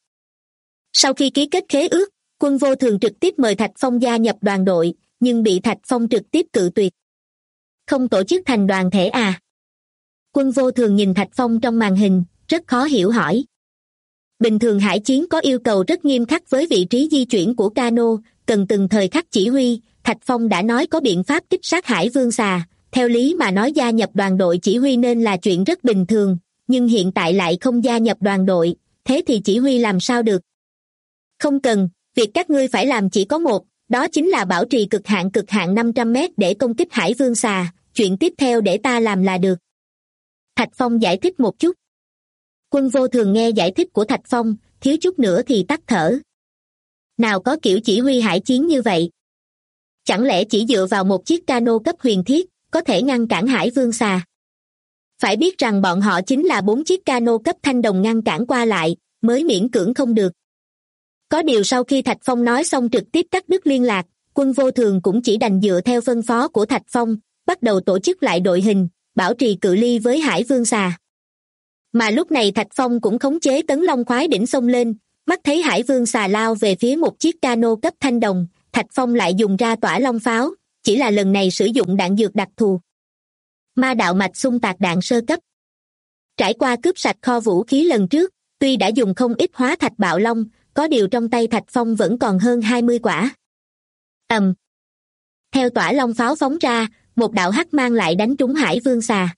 [SPEAKER 2] Sau khi ký kết khế ước, Quân Vô Thường trực tiếp mời Thạch Phong gia nhập đoàn đội, nhưng bị Thạch Phong trực tiếp cự tuyệt. Không tổ chức thành đoàn thể à? Quân Vô Thường nhìn Thạch Phong trong màn hình, rất khó hiểu hỏi. Bình thường hải chiến có yêu cầu rất nghiêm khắc với vị trí di chuyển của cano, cần từng thời khắc chỉ huy, Thạch Phong đã nói có biện pháp kích sát Hải Vương xà, theo lý mà nói gia nhập đoàn đội chỉ huy nên là chuyện rất bình thường, nhưng hiện tại lại không gia nhập đoàn đội, thế thì chỉ huy làm sao được? Không cần, việc các ngươi phải làm chỉ có một, đó chính là bảo trì cực hạn 500 mét để công kích Hải Vương xà, chuyện tiếp theo để ta làm là được. Thạch Phong giải thích một chút. Quân Vô Thường nghe giải thích của Thạch Phong, thiếu chút nữa thì tắt thở. Nào có kiểu chỉ huy hải chiến như vậy? Chẳng lẽ chỉ dựa vào một chiếc cano cấp huyền thiết, có thể ngăn cản Hải Vương xà? Phải biết rằng bọn họ chính là 4 chiếc cano cấp thanh đồng ngăn cản qua lại, mới miễn cưỡng không được. Có điều sau khi Thạch Phong nói xong trực tiếp cắt đứt liên lạc, Quân Vô Thường cũng chỉ đành dựa theo phân phó của Thạch Phong, bắt đầu tổ chức lại đội hình, bảo trì cự ly với Hải Vương xà. Mà lúc này Thạch Phong cũng khống chế Tấn Long khoái đỉnh xông lên, mắt thấy Hải Vương xà lao về phía một chiếc cano cấp thanh đồng, Thạch Phong lại dùng ra tỏa long pháo, chỉ là lần này sử dụng đạn dược đặc thù. Ma đạo mạch xung tạc đạn sơ cấp. Trải qua cướp sạch kho vũ khí lần trước, tuy đã dùng không ít hóa thạch bạo long, có điều trong tay Thạch Phong vẫn còn hơn 20 quả. Theo tỏa long pháo phóng ra, một đạo hắc mang lại đánh trúng Hải Vương xà.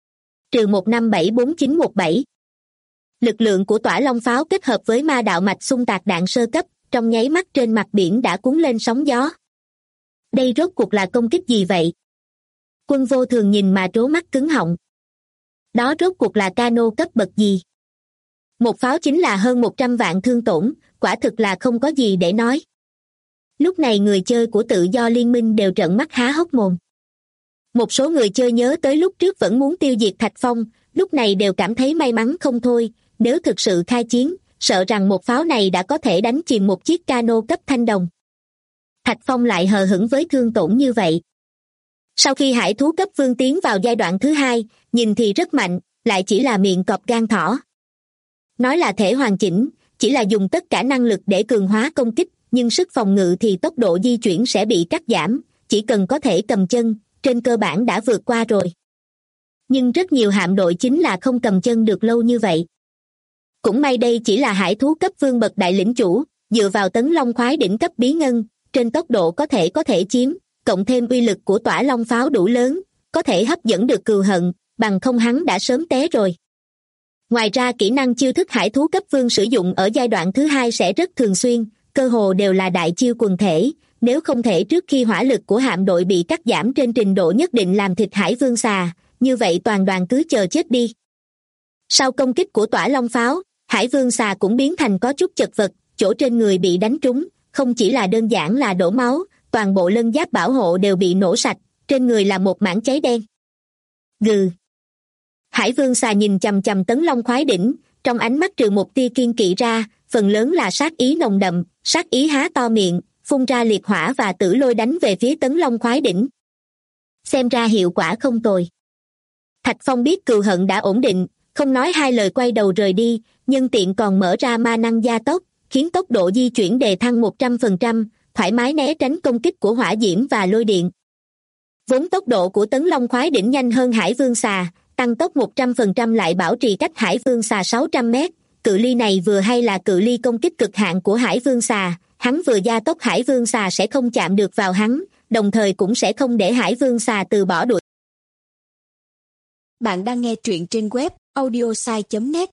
[SPEAKER 2] -1574917. Lực lượng của tỏa long pháo kết hợp với ma đạo mạch xung tạc đạn sơ cấp, trong nháy mắt trên mặt biển đã cuốn lên sóng gió. Đây rốt cuộc là công kích gì vậy? Quân Vô Thường nhìn mà trố mắt cứng họng. Đó rốt cuộc là cano cấp bậc gì? Một pháo chính là hơn 100 vạn thương tổn, quả thực là không có gì để nói. Lúc này người chơi của tự do liên minh đều trợn mắt há hốc mồm. Một số người chơi nhớ tới lúc trước vẫn muốn tiêu diệt Thạch Phong, lúc này đều cảm thấy may mắn không thôi, nếu thực sự khai chiến, sợ rằng một pháo này đã có thể đánh chìm một chiếc cano cấp thanh đồng. Thạch Phong lại hờ hững với thương tổn như vậy. Sau khi hải thú cấp vương tiến vào giai đoạn thứ 2, nhìn thì rất mạnh, lại chỉ là miệng cọp gan thỏ. Nói là thể hoàn chỉnh, chỉ là dùng tất cả năng lực để cường hóa công kích, nhưng sức phòng ngự thì tốc độ di chuyển sẽ bị cắt giảm, chỉ cần có thể cầm chân, trên cơ bản đã vượt qua rồi. Nhưng rất nhiều hạm đội chính là không cầm chân được lâu như vậy. Cũng may đây chỉ là hải thú cấp vương bậc đại lĩnh chủ, dựa vào tấn long khoái đỉnh cấp bí ngân, trên tốc độ có thể chiếm, cộng thêm uy lực của tỏa long pháo đủ lớn, có thể hấp dẫn được cừu hận, bằng không hắn đã sớm té rồi. Ngoài ra kỹ năng chiêu thức hải thú cấp vương sử dụng ở giai đoạn thứ hai sẽ rất thường xuyên, cơ hồ đều là đại chiêu quần thể, nếu không thể trước khi hỏa lực của hạm đội bị cắt giảm trên trình độ nhất định làm thịt hải vương xà, như vậy toàn đoàn cứ chờ chết đi. Sau công kích của tỏa long pháo, hải vương xà cũng biến thành có chút chật vật, chỗ trên người bị đánh trúng, không chỉ là đơn giản là đổ máu, toàn bộ lân giáp bảo hộ đều bị nổ sạch, trên người là một mảng cháy đen. Gừ. Hải vương xà nhìn chằm chằm tấn long khoái đỉnh, trong ánh mắt trừ một tia kiên kỵ ra, phần lớn là sát ý nồng đậm, sát ý há to miệng, phun ra liệt hỏa và tử lôi đánh về phía tấn long khoái đỉnh. Xem ra hiệu quả không tồi. Thạch Phong biết cừu hận đã ổn định, không nói hai lời quay đầu rời đi, nhân tiện còn mở ra ma năng gia tốc, khiến tốc độ di chuyển đề thăng 100%, thoải mái né tránh công kích của hỏa diễm và lôi điện. Vốn tốc độ của tấn long khoái đỉnh nhanh hơn hải vương xà, tăng tốc 100% lại bảo trì cách hải vương xà 600 mét, cự ly này vừa hay là cự ly công kích cực hạn của hải vương xà, hắn vừa gia tốc hải vương xà sẽ không chạm được vào hắn, đồng thời cũng sẽ không để hải vương xà từ bỏ đuổi.
[SPEAKER 3] Bạn đang nghe truyện trên web audiosai.net.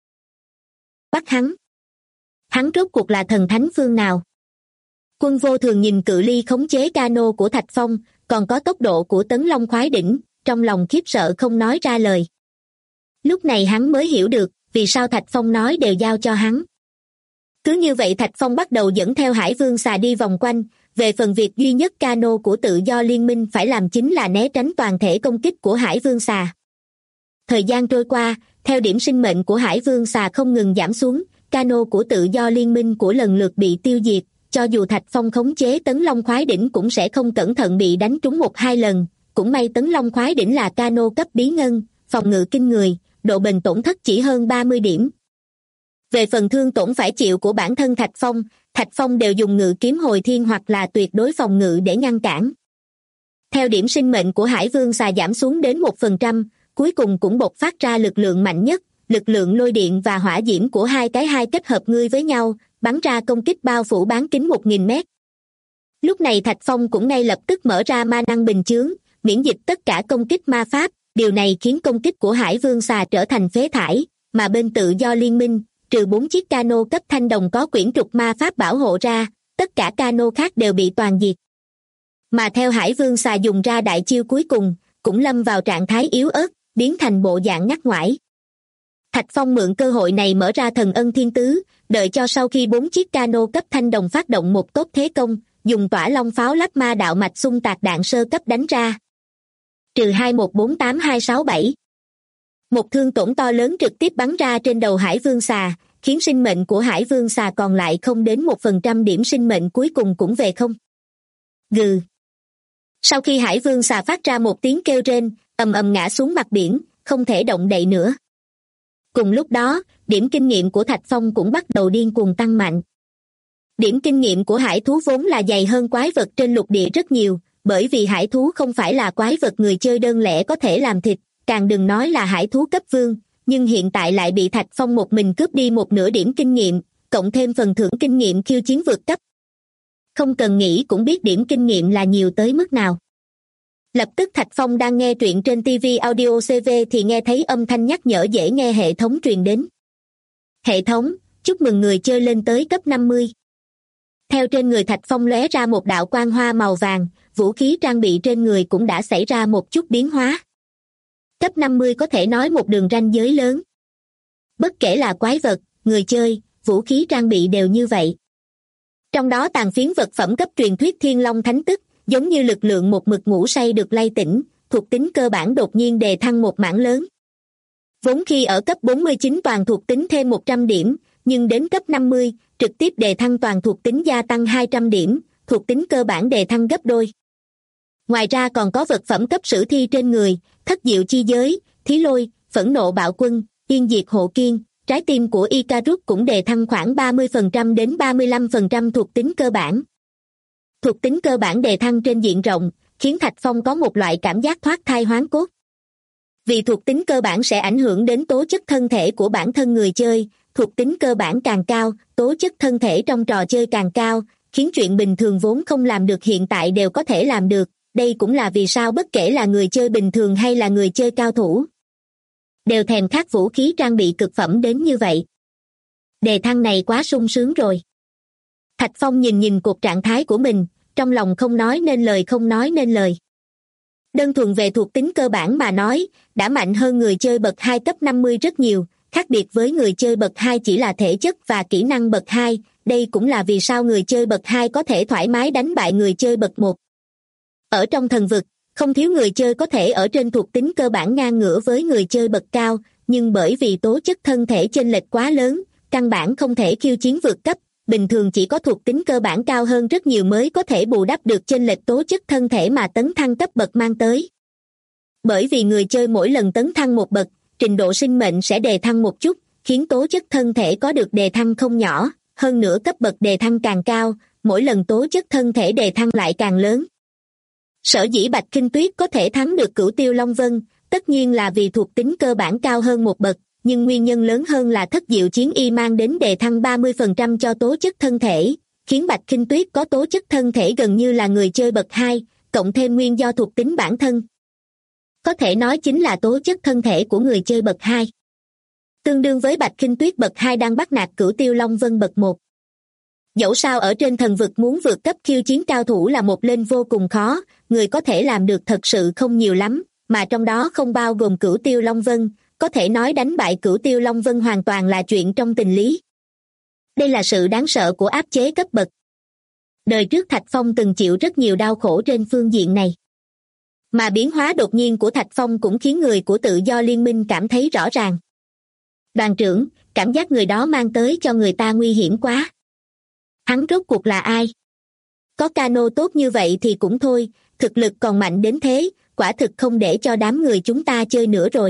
[SPEAKER 2] Bắt hắn. Hắn rốt cuộc là thần thánh phương nào? Quân Vô Thường nhìn cự ly khống chế cano của Thạch Phong, còn có tốc độ của tấn long khoái đỉnh, trong lòng khiếp sợ không nói ra lời. Lúc này hắn mới hiểu được, vì sao Thạch Phong nói đều giao cho hắn. Cứ như vậy Thạch Phong bắt đầu dẫn theo hải vương xà đi vòng quanh, về phần việc duy nhất cano của tự do liên minh phải làm chính là né tránh toàn thể công kích của hải vương xà. Thời gian trôi qua, theo điểm sinh mệnh của hải vương xà không ngừng giảm xuống, cano của tự do liên minh của lần lượt bị tiêu diệt, cho dù Thạch Phong khống chế tấn long khoái đỉnh cũng sẽ không cẩn thận bị đánh trúng 1-2 lần, cũng may tấn long khoái đỉnh là cano cấp bí ngân, phòng ngự kinh người, độ bền tổn thất chỉ hơn 30 điểm. Về phần thương tổn phải chịu của bản thân Thạch Phong đều dùng ngự kiếm hồi thiên hoặc là tuyệt đối phòng ngự để ngăn cản. Theo điểm sinh mệnh của hải vương xà giảm xuống đến 1%, cuối cùng cũng bộc phát ra lực lượng mạnh nhất, lực lượng lôi điện và hỏa diễm của hai kết hợp ngươi với nhau, bắn ra công kích bao phủ bán kính 1.000 mét. Lúc này Thạch Phong cũng ngay lập tức mở ra ma năng bình chướng, miễn dịch tất cả công kích ma pháp, điều này khiến công kích của hải vương xà trở thành phế thải, mà bên tự do liên minh, trừ 4 chiếc cano cấp thanh đồng có quyển trục ma pháp bảo hộ ra, tất cả cano khác đều bị toàn diệt. Mà theo hải vương xà dùng ra đại chiêu cuối cùng, cũng lâm vào trạng thái yếu ớt, biến thành bộ dạng ngắt ngoải. Thạch Phong mượn cơ hội này mở ra thần ân thiên tứ, đợi cho sau khi 4 chiếc cano cấp thanh đồng phát động một tốt thế công, dùng tỏa long pháo lắp ma đạo mạch xung tạc đạn sơ cấp đánh ra. Trừ 2148267. Một thương tổn to lớn trực tiếp bắn ra trên đầu hải vương xà, khiến sinh mệnh của hải vương xà còn lại không đến 1% điểm sinh mệnh cuối cùng cũng về không. Gừ. Sau khi hải vương xà phát ra một tiếng kêu rên, ầm ầm ngã xuống mặt biển, không thể động đậy nữa. Cùng lúc đó, điểm kinh nghiệm của Thạch Phong cũng bắt đầu điên cuồng tăng mạnh. Điểm kinh nghiệm của hải thú vốn là dày hơn quái vật trên lục địa rất nhiều, bởi vì hải thú không phải là quái vật người chơi đơn lẻ có thể làm thịt, càng đừng nói là hải thú cấp vương, nhưng hiện tại lại bị Thạch Phong một mình cướp đi một nửa điểm kinh nghiệm, cộng thêm phần thưởng kinh nghiệm khiêu chiến vượt cấp. Không cần nghĩ cũng biết điểm kinh nghiệm là nhiều tới mức nào. Lập tức Thạch Phong đang nghe truyện trên TV Audio CV thì nghe thấy âm thanh nhắc nhở dễ nghe hệ thống truyền đến. Hệ thống, chúc mừng người chơi lên tới cấp 50. Theo trên người Thạch Phong lóe ra một đạo quang hoa màu vàng, vũ khí trang bị trên người cũng đã xảy ra một chút biến hóa. Cấp 50 có thể nói một đường ranh giới lớn. Bất kể là quái vật, người chơi, vũ khí trang bị đều như vậy. Trong đó tàn phiến vật phẩm cấp truyền thuyết Thiên Long Thánh Tức, giống như lực lượng một mực ngủ say được lay tỉnh, thuộc tính cơ bản đột nhiên đề thăng một mảng lớn. Vốn khi ở cấp 49 toàn thuộc tính thêm 100 điểm, nhưng đến cấp 50, trực tiếp đề thăng toàn thuộc tính gia tăng 200 điểm, thuộc tính cơ bản đề thăng gấp đôi. Ngoài ra còn có vật phẩm cấp sử thi trên người, thất diệu chi giới, thí lôi, phẫn nộ bạo quân, yên diệt hộ kiên. Trái tim của Icarus cũng đề thăng khoảng 30% đến 35% thuộc tính cơ bản. Thuộc tính cơ bản đề thăng trên diện rộng, khiến Thạch Phong có một loại cảm giác thoát thai hoán cốt. Vì thuộc tính cơ bản sẽ ảnh hưởng đến tố chất thân thể của bản thân người chơi, thuộc tính cơ bản càng cao, tố chất thân thể trong trò chơi càng cao, khiến chuyện bình thường vốn không làm được hiện tại đều có thể làm được. Đây cũng là vì sao bất kể là người chơi bình thường hay là người chơi cao thủ, đều thèm khát vũ khí trang bị cực phẩm đến như vậy. Đề thăng này quá sung sướng rồi. Thạch Phong nhìn cuộc trạng thái của mình, trong lòng không nói nên lời. Đơn thuần về thuộc tính cơ bản mà nói, đã mạnh hơn người chơi bậc 2 cấp 50 rất nhiều, khác biệt với người chơi bậc 2 chỉ là thể chất và kỹ năng bậc 2, đây cũng là vì sao người chơi bậc 2 có thể thoải mái đánh bại người chơi bậc 1. Ở trong thần vực, không thiếu người chơi có thể ở trên thuộc tính cơ bản ngang ngửa với người chơi bậc cao, nhưng bởi vì tố chất thân thể chênh lệch quá lớn, căn bản không thể khiêu chiến vượt cấp, bình thường chỉ có thuộc tính cơ bản cao hơn rất nhiều mới có thể bù đắp được chênh lệch tố chất thân thể mà tấn thăng cấp bậc mang tới. Bởi vì người chơi mỗi lần tấn thăng một bậc, trình độ sinh mệnh sẽ đề thăng một chút, khiến tố chất thân thể có được đề thăng không nhỏ, hơn nữa cấp bậc đề thăng càng cao, mỗi lần tố chất thân thể đề thăng lại càng lớn. Sở dĩ Bạch Kinh Tuyết có thể thắng được Cửu Tiêu Long Vân, tất nhiên là vì thuộc tính cơ bản cao hơn một bậc, nhưng nguyên nhân lớn hơn là Thất Diệu Chiến Y mang đến đề thăng 30% cho tố chất thân thể, khiến Bạch Kinh Tuyết có tố chất thân thể gần như là người chơi bậc 2, cộng thêm nguyên do thuộc tính bản thân. Có thể nói chính là tố chất thân thể của người chơi bậc 2. Tương đương với Bạch Kinh Tuyết bậc 2 đang bắt nạt Cửu Tiêu Long Vân bậc 1. Dẫu sao ở trên thần vực muốn vượt cấp khiêu chiến cao thủ là một lên vô cùng khó, người có thể làm được thật sự không nhiều lắm, mà trong đó không bao gồm Cửu Tiêu Long Vân, có thể nói đánh bại Cửu Tiêu Long Vân hoàn toàn là chuyện trong tình lý. Đây là sự đáng sợ của áp chế cấp bậc. Đời trước Thạch Phong từng chịu rất nhiều đau khổ trên phương diện này. Mà biến hóa đột nhiên của Thạch Phong cũng khiến người của Tự Do Liên Minh cảm thấy rõ ràng. Đoàn trưởng, cảm giác người đó mang tới cho người ta nguy hiểm quá. Hắn rốt cuộc là ai? Có Kano tốt như vậy thì cũng thôi, thực lực còn mạnh đến thế, quả thực không để cho đám người chúng ta chơi nữa rồi.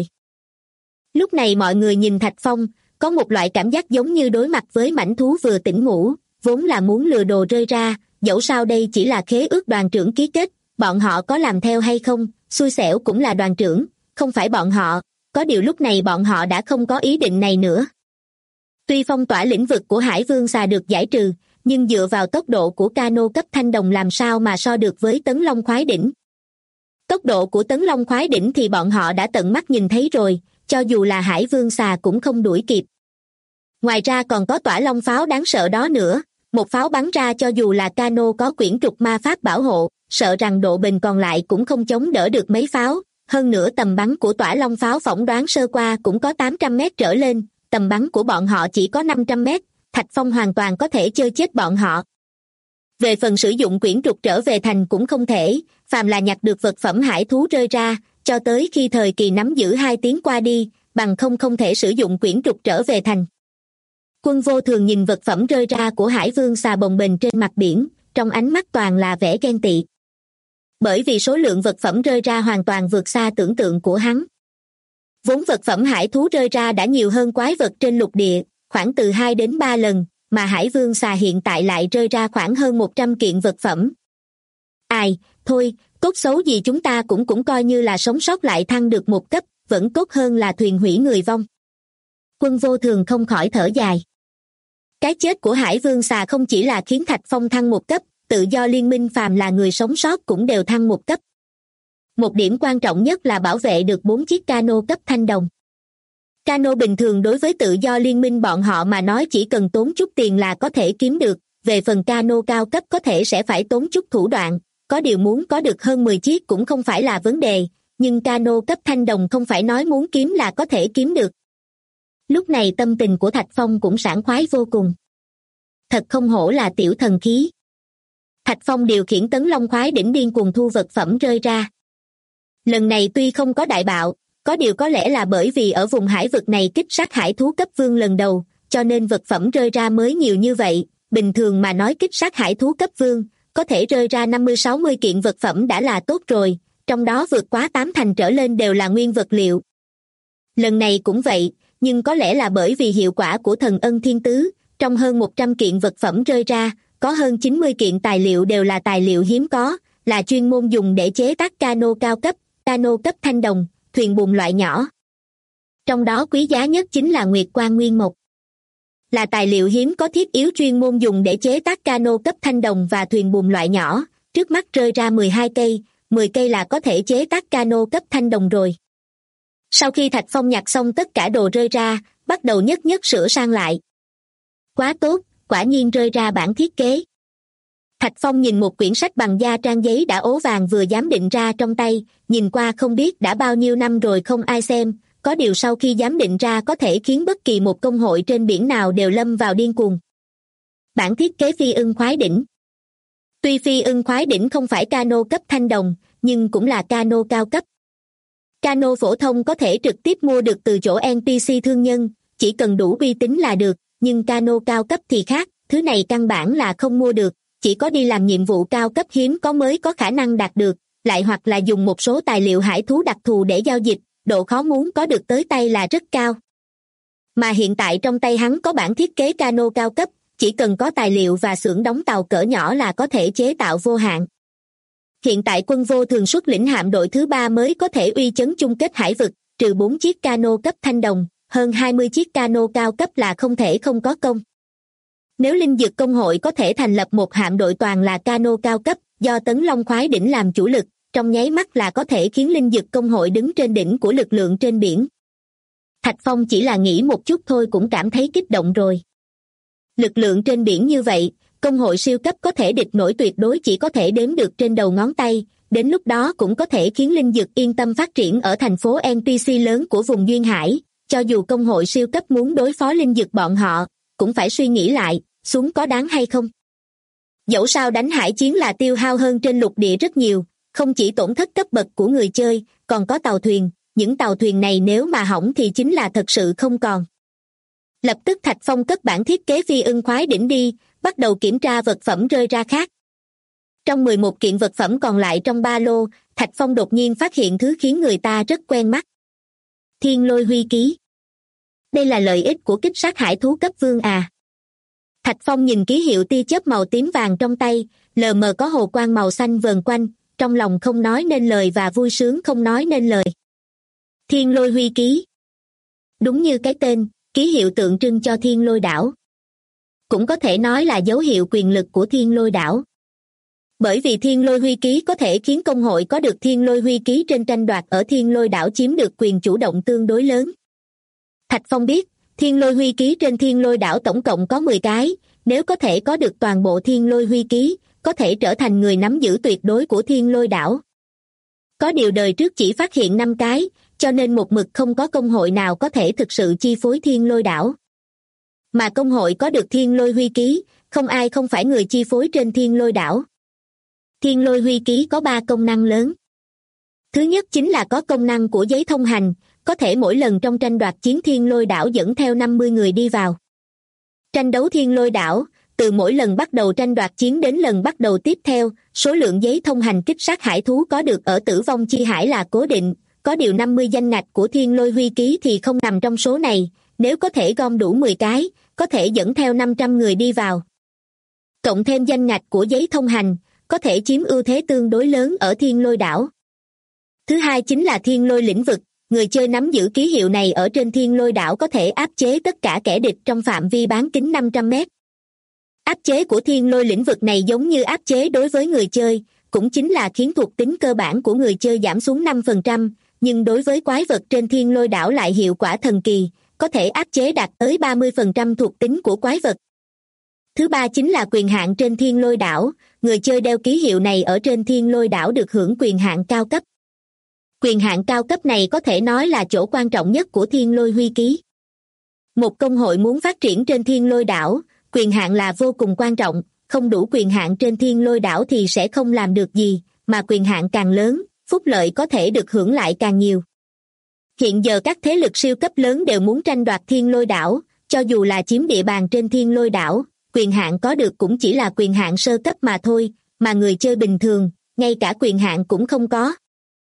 [SPEAKER 2] Lúc này mọi người nhìn Thạch Phong, có một loại cảm giác giống như đối mặt với mãnh thú vừa tỉnh ngủ, vốn là muốn lừa đồ rơi ra, dẫu sao đây chỉ là khế ước đoàn trưởng ký kết, bọn họ có làm theo hay không, xui xẻo cũng là đoàn trưởng, không phải bọn họ, có điều lúc này bọn họ đã không có ý định này nữa. Tuy phong tỏa lĩnh vực của Hải Vương Xà được giải trừ, nhưng dựa vào tốc độ của Kano cấp thanh đồng làm sao mà so được với Tấn Long Khoái Đỉnh. Tốc độ của Tấn Long Khoái Đỉnh thì bọn họ đã tận mắt nhìn thấy rồi, cho dù là Hải Vương Xà cũng không đuổi kịp. Ngoài ra còn có tỏa long pháo đáng sợ đó nữa, một pháo bắn ra cho dù là Kano có quyển trục ma pháp bảo hộ, sợ rằng độ bền còn lại cũng không chống đỡ được mấy pháo, hơn nữa tầm bắn của tỏa long pháo phỏng đoán sơ qua cũng có 800 mét trở lên, tầm bắn của bọn họ chỉ có 500 mét, Thạch Phong hoàn toàn có thể chơi chết bọn họ. Về phần sử dụng quyển trục trở về thành cũng không thể, phàm là nhặt được vật phẩm hải thú rơi ra, cho tới khi thời kỳ nắm giữ 2 tiếng qua đi, bằng không thể sử dụng quyển trục trở về thành. Quân Vô Thường nhìn vật phẩm rơi ra của Hải Vương Xà bồng bềnh trên mặt biển, trong ánh mắt toàn là vẻ ghen tị. Bởi vì số lượng vật phẩm rơi ra hoàn toàn vượt xa tưởng tượng của hắn. Vốn vật phẩm hải thú rơi ra đã nhiều hơn quái vật trên lục địa, khoảng từ 2 đến 3 lần, mà Hải Vương Xà hiện tại lại rơi ra khoảng hơn 100 kiện vật phẩm. Ai, thôi, cốt xấu gì chúng ta cũng coi như là sống sót lại thăng được một cấp, vẫn tốt hơn là thuyền hủy người vong. Quân Vô Thường không khỏi thở dài. Cái chết của Hải Vương Xà không chỉ là khiến Thạch Phong thăng một cấp, Tự Do Liên Minh phàm là người sống sót cũng đều thăng một cấp. Một điểm quan trọng nhất là bảo vệ được 4 chiếc cano cấp thanh đồng. Cano bình thường đối với Tự Do Liên Minh bọn họ mà nói chỉ cần tốn chút tiền là có thể kiếm được, về phần cano cao cấp có thể sẽ phải tốn chút thủ đoạn, có điều muốn có được hơn 10 chiếc cũng không phải là vấn đề, nhưng cano cấp thanh đồng không phải nói muốn kiếm là có thể kiếm được. Lúc này tâm tình của Thạch Phong cũng sảng khoái vô cùng. Thật không hổ là tiểu thần khí. Thạch Phong điều khiển Tấn Long Khoái Đỉnh điên cuồng thu vật phẩm rơi ra. Lần này tuy không có đại bạo, có điều có lẽ là bởi vì ở vùng hải vực này kích sát hải thú cấp vương lần đầu, cho nên vật phẩm rơi ra mới nhiều như vậy. Bình thường mà nói kích sát hải thú cấp vương, có thể rơi ra 50-60 kiện vật phẩm đã là tốt rồi, trong đó vượt quá 8 thành trở lên đều là nguyên vật liệu. Lần này cũng vậy, nhưng có lẽ là bởi vì hiệu quả của thần ân thiên tứ, trong hơn 100 kiện vật phẩm rơi ra, có hơn 90 kiện tài liệu đều là tài liệu hiếm có, là chuyên môn dùng để chế tác cano cao cấp, cano cấp thanh đồng, thuyền buồm loại nhỏ. Trong đó quý giá nhất chính là Nguyệt Quang Nguyên Mộc. Là tài liệu hiếm có thiết yếu chuyên môn dùng để chế tác cano cấp thanh đồng và thuyền buồm loại nhỏ, trước mắt rơi ra 12 cây, 10 cây là có thể chế tác cano cấp thanh đồng rồi. Sau khi Thạch Phong nhặt xong tất cả đồ rơi ra, bắt đầu nhất nhất sửa sang lại. Quá tốt, quả nhiên rơi ra bản thiết kế. Thạch Phong nhìn một quyển sách bằng da trang giấy đã ố vàng vừa giám định ra trong tay, nhìn qua không biết đã bao nhiêu năm rồi không ai xem, có điều sau khi giám định ra có thể khiến bất kỳ một công hội trên biển nào đều lâm vào điên cuồng. Bản thiết kế Phi Ưng Khoái Đỉnh. Tuy Phi Ưng Khoái Đỉnh không phải cano cấp thanh đồng, nhưng cũng là cano cao cấp. Cano phổ thông có thể trực tiếp mua được từ chỗ NPC thương nhân, chỉ cần đủ uy tín là được, nhưng cano cao cấp thì khác, thứ này căn bản là không mua được, chỉ có đi làm nhiệm vụ cao cấp hiếm có mới có khả năng đạt được, lại hoặc là dùng một số tài liệu hải thú đặc thù để giao dịch, độ khó muốn có được tới tay là rất cao. Mà hiện tại trong tay hắn có bản thiết kế cano cao cấp, chỉ cần có tài liệu và xưởng đóng tàu cỡ nhỏ là có thể chế tạo vô hạn. Hiện tại Quân Vô Thường xuất lĩnh hạm đội thứ 3 mới có thể uy chấn chung kết hải vực, trừ 4 chiếc cano cấp thanh đồng, hơn 20 chiếc cano cao cấp là không thể không có công. Nếu Linh Dược Công hội có thể thành lập một hạm đội toàn là cano cao cấp, do Tấn Long Khoái Đỉnh làm chủ lực, trong nháy mắt là có thể khiến Linh Dược Công hội đứng trên đỉnh của lực lượng trên biển. Thạch Phong chỉ là nghĩ một chút thôi cũng cảm thấy kích động rồi. Lực lượng trên biển như vậy, công hội siêu cấp có thể địch nổi tuyệt đối chỉ có thể đếm được trên đầu ngón tay, đến lúc đó cũng có thể khiến Linh Dược yên tâm phát triển ở thành phố NPC lớn của vùng Duyên Hải, cho dù công hội siêu cấp muốn đối phó Linh Dược bọn họ, cũng phải suy nghĩ lại, xuống có đáng hay không. Dẫu sao đánh hải chiến là tiêu hao hơn trên lục địa rất nhiều, không chỉ tổn thất cấp bậc của người chơi, còn có tàu thuyền, những tàu thuyền này nếu mà hỏng thì chính là thật sự không còn. Lập tức Thạch Phong cất bản thiết kế Phi Ưng Khoái Đỉnh đi, bắt đầu kiểm tra vật phẩm rơi ra khác. Trong 11 kiện vật phẩm còn lại trong ba lô, Thạch Phong đột nhiên phát hiện thứ khiến người ta rất quen mắt. Thiên Lôi Huy Ký. Đây là lợi ích của kích sát hải thú cấp vương à. Thạch Phong nhìn ký hiệu tia chớp màu tím vàng trong tay, lờ mờ có hồ quang màu xanh vờn quanh, trong lòng không nói nên lời và vui sướng không nói nên lời. Thiên Lôi Huy Ký. Đúng như cái tên, ký hiệu tượng trưng cho Thiên Lôi đảo. Cũng có thể nói là dấu hiệu quyền lực của Thiên Lôi đảo. Bởi vì Thiên Lôi Huy Ký có thể khiến công hội có được Thiên Lôi Huy Ký trên tranh đoạt ở Thiên Lôi đảo chiếm được quyền chủ động tương đối lớn. Thạch Phong biết, Thiên Lôi Huy Ký trên Thiên Lôi đảo tổng cộng có 10 cái, nếu có thể có được toàn bộ Thiên Lôi Huy Ký, có thể trở thành người nắm giữ tuyệt đối của Thiên Lôi đảo. Có điều đời trước chỉ phát hiện 5 cái, cho nên một mực không có công hội nào có thể thực sự chi phối Thiên Lôi đảo. Mà công hội có được Thiên Lôi Huy Ký, không ai không phải người chi phối trên Thiên Lôi đảo. Thiên Lôi Huy Ký có 3 công năng lớn. Thứ nhất chính là có công năng của giấy thông hành, có thể mỗi lần trong tranh đoạt chiến Thiên Lôi đảo dẫn theo 50 người đi vào. Tranh đấu Thiên Lôi đảo, từ mỗi lần bắt đầu tranh đoạt chiến đến lần bắt đầu tiếp theo, số lượng giấy thông hành kích sát hải thú có được ở Tử Vong Chi Hải là cố định, có điều 50 danh ngạch của Thiên Lôi Huy Ký thì không nằm trong số này, nếu có thể gom đủ 10 cái, có thể dẫn theo 500 người đi vào. Cộng thêm danh ngạch của giấy thông hành, có thể chiếm ưu thế tương đối lớn ở Thiên Lôi đảo. Thứ hai chính là Thiên Lôi lĩnh vực, người chơi nắm giữ ký hiệu này ở trên Thiên Lôi đảo có thể áp chế tất cả kẻ địch trong phạm vi bán kính 500 mét. Áp chế của Thiên Lôi lĩnh vực này giống như áp chế đối với người chơi, cũng chính là khiến thuộc tính cơ bản của người chơi giảm xuống 5%, nhưng đối với quái vật trên Thiên Lôi đảo lại hiệu quả thần kỳ, có thể áp chế đạt tới 30% thuộc tính của quái vật. Thứ ba chính là quyền hạn trên Thiên Lôi đảo, người chơi đeo ký hiệu này ở trên Thiên Lôi đảo được hưởng quyền hạn cao cấp. Quyền hạn cao cấp này có thể nói là chỗ quan trọng nhất của Thiên Lôi Huy Ký. Một công hội muốn phát triển trên Thiên Lôi đảo, quyền hạn là vô cùng quan trọng, không đủ quyền hạn trên Thiên Lôi đảo thì sẽ không làm được gì, mà quyền hạn càng lớn, phúc lợi có thể được hưởng lại càng nhiều. Hiện giờ các thế lực siêu cấp lớn đều muốn tranh đoạt Thiên Lôi đảo, cho dù là chiếm địa bàn trên Thiên Lôi đảo, quyền hạn có được cũng chỉ là quyền hạn sơ cấp mà thôi, mà người chơi bình thường, ngay cả quyền hạn cũng không có.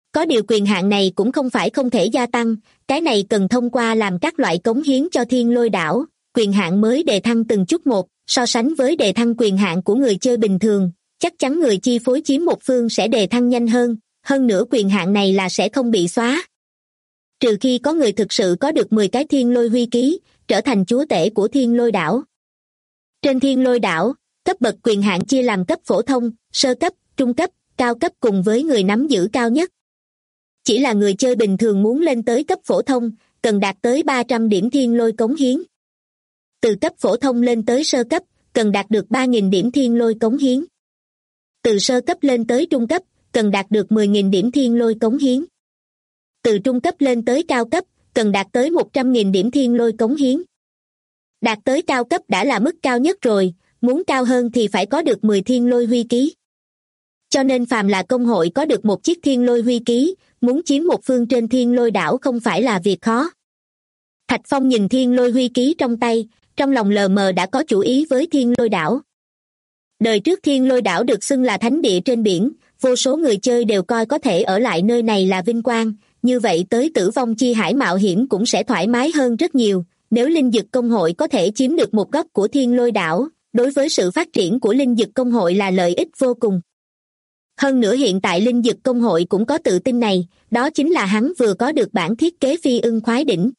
[SPEAKER 2] Có điều quyền hạn này cũng không phải không thể gia tăng, cái này cần thông qua làm các loại cống hiến cho Thiên Lôi đảo, quyền hạn mới đề thăng từng chút một, so sánh với đề thăng quyền hạn của người chơi bình thường, chắc chắn người chi phối chiếm một phương sẽ đề thăng nhanh hơn nữa quyền hạn này là sẽ không bị xóa. Trừ khi có người thực sự có được 10 cái Thiên Lôi huy ký, trở thành chúa tể của Thiên Lôi đảo. Trên Thiên Lôi đảo, cấp bậc quyền hạn chia làm cấp phổ thông, sơ cấp, trung cấp, cao cấp cùng với người nắm giữ cao nhất. Chỉ là người chơi bình thường muốn lên tới cấp phổ thông, cần đạt tới 300 điểm Thiên Lôi cống hiến. Từ cấp phổ thông lên tới sơ cấp, cần đạt được 3.000 điểm Thiên Lôi cống hiến. Từ sơ cấp lên tới trung cấp, cần đạt được 10.000 điểm Thiên Lôi cống hiến. Từ trung cấp lên tới cao cấp, cần đạt tới 100.000 điểm Thiên Lôi cống hiến. Đạt tới cao cấp đã là mức cao nhất rồi, muốn cao hơn thì phải có được 10 Thiên Lôi huy ký. Cho nên phàm là công hội có được một chiếc Thiên Lôi huy ký, muốn chiếm một phương trên Thiên Lôi đảo không phải là việc khó. Thạch Phong nhìn Thiên Lôi huy ký trong tay, trong lòng lờ mờ đã có chủ ý với Thiên Lôi đảo. Đời trước Thiên Lôi đảo được xưng là thánh địa trên biển, vô số người chơi đều coi có thể ở lại nơi này là vinh quang, như vậy tới Tử Vong Chi Hải mạo hiểm cũng sẽ thoải mái hơn rất nhiều. Nếu Linh Dực Công hội có thể chiếm được một góc của Thiên Lôi đảo, đối với sự phát triển của Linh Dực Công hội là lợi ích vô cùng. Hơn nữa hiện tại Linh Dực Công hội cũng có tự tin này, đó chính là hắn vừa có được bản thiết kế Phi Ưng Khoái Đỉnh.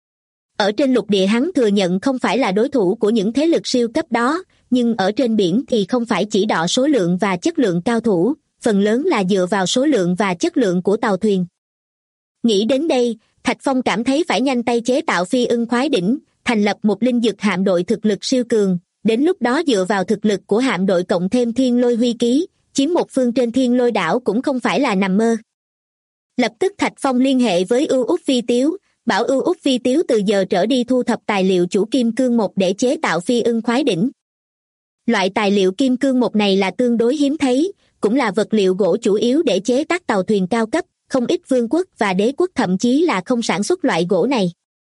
[SPEAKER 2] Ở trên lục địa hắn thừa nhận không phải là đối thủ của những thế lực siêu cấp đó, nhưng ở trên biển thì không phải chỉ đọ số lượng và chất lượng cao thủ, phần lớn là dựa vào số lượng và chất lượng của tàu thuyền. Nghĩ đến đây, Thạch Phong cảm thấy phải nhanh tay chế tạo Phi Ưng Khoái Đỉnh, thành lập một linh dực hạm đội thực lực siêu cường, đến lúc đó dựa vào thực lực của hạm đội cộng thêm Thiên Lôi huy ký, chiếm một phương trên Thiên Lôi đảo cũng không phải là nằm mơ. Lập tức Thạch Phong liên hệ với Ưu Úc Phi Tiếu, bảo Ưu Úc Phi Tiếu từ giờ trở đi thu thập tài liệu chủ kim cương một để chế tạo Phi Ưng Khoái Đỉnh. Loại tài liệu kim cương một này là tương đối hiếm thấy, cũng là vật liệu gỗ chủ yếu để chế tác tàu thuyền cao cấp, không ít vương quốc và đế quốc thậm chí là không sản xuất loại gỗ này.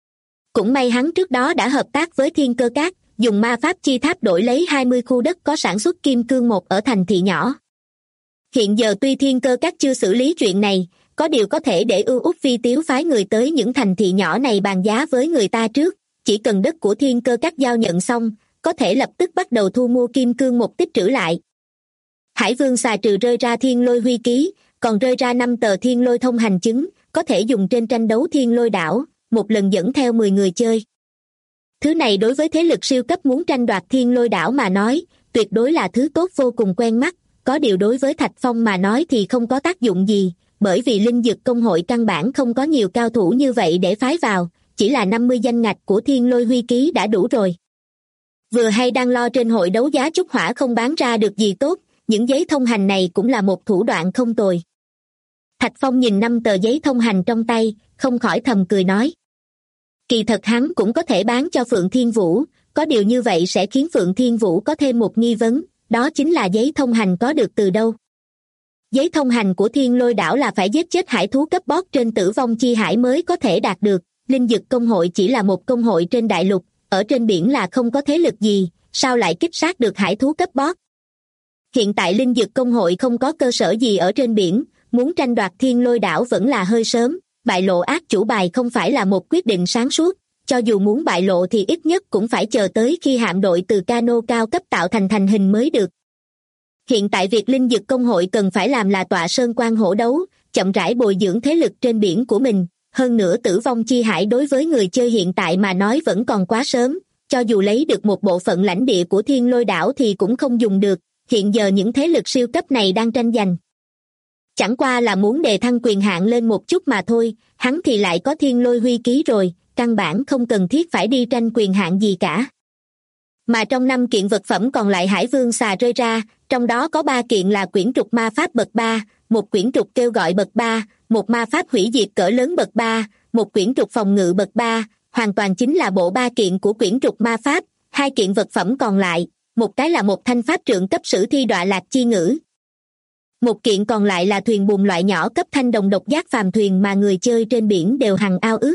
[SPEAKER 2] Cũng may hắn trước đó đã hợp tác với Thiên Cơ Các, dùng ma pháp chi tháp đổi lấy 20 khu đất có sản xuất kim cương một ở thành thị nhỏ. Hiện giờ tuy Thiên Cơ Các chưa xử lý chuyện này, có điều có thể để Ưu Úc Phi Tiếu phái người tới những thành thị nhỏ này bàn giá với người ta trước, chỉ cần đất của Thiên Cơ Các giao nhận xong, có thể lập tức bắt đầu thu mua kim cương một tích trữ lại. Hải Vương xà trừ rơi ra Thiên Lôi huy ký, còn rơi ra 5 tờ Thiên Lôi thông hành chứng, có thể dùng trên tranh đấu Thiên Lôi đảo, một lần dẫn theo 10 người chơi. Thứ này đối với thế lực siêu cấp muốn tranh đoạt Thiên Lôi đảo mà nói, tuyệt đối là thứ tốt vô cùng quen mắt, có điều đối với Thạch Phong mà nói thì không có tác dụng gì, bởi vì Linh Dực Công hội căn bản không có nhiều cao thủ như vậy để phái vào, chỉ là 50 danh ngạch của Thiên Lôi huy ký đã đủ rồi. Vừa hay đang lo trên hội đấu giá trúc hỏa không bán ra được gì tốt, những giấy thông hành này cũng là một thủ đoạn không tồi. Thạch Phong nhìn 5 tờ giấy thông hành trong tay, không khỏi thầm cười nói. Kỳ thật hắn cũng có thể bán cho Phượng Thiên Vũ, có điều như vậy sẽ khiến Phượng Thiên Vũ có thêm một nghi vấn, đó chính là giấy thông hành có được từ đâu. Giấy thông hành của Thiên Lôi đảo là phải giết chết hải thú cấp boss trên Tử Vong Chi Hải mới có thể đạt được, Linh Dực Công hội chỉ là một công hội trên đại lục, ở trên biển là không có thế lực gì, sao lại kích sát được hải thú cấp boss. Hiện tại Linh Dực Công hội không có cơ sở gì ở trên biển, muốn tranh đoạt Thiên Lôi đảo vẫn là hơi sớm, bại lộ ác chủ bài không phải là một quyết định sáng suốt, cho dù muốn bại lộ thì ít nhất cũng phải chờ tới khi hạm đội từ cano cao cấp tạo thành hình mới được. Hiện tại việc Linh Dực Công hội cần phải làm là tọa sơn quan hổ đấu, chậm rãi bồi dưỡng thế lực trên biển của mình, hơn nữa Tử Vong Chi Hải đối với người chơi hiện tại mà nói vẫn còn quá sớm, cho dù lấy được một bộ phận lãnh địa của Thiên Lôi đảo thì cũng không dùng được, hiện giờ những thế lực siêu cấp này đang tranh giành. Chẳng qua là muốn đề thăng quyền hạn lên một chút mà thôi, hắn thì lại có Thiên Lôi huy ký rồi, căn bản không cần thiết phải đi tranh quyền hạn gì cả. Mà trong 5 kiện vật phẩm còn lại Hải Vương xà rơi ra, trong đó có 3 kiện là quyển trục ma pháp bậc 3, một quyển trục kêu gọi bậc 3, một ma pháp hủy diệt cỡ lớn bậc 3, một quyển trục phòng ngự bậc 3, hoàn toàn chính là bộ 3 kiện của quyển trục ma pháp, 2 kiện vật phẩm còn lại, một cái là một thanh pháp trượng cấp sử thi đọa lạc chi ngữ. Một kiện còn lại là thuyền buồm loại nhỏ cấp thanh đồng độc giác phàm thuyền mà người chơi trên biển đều hằng ao ước.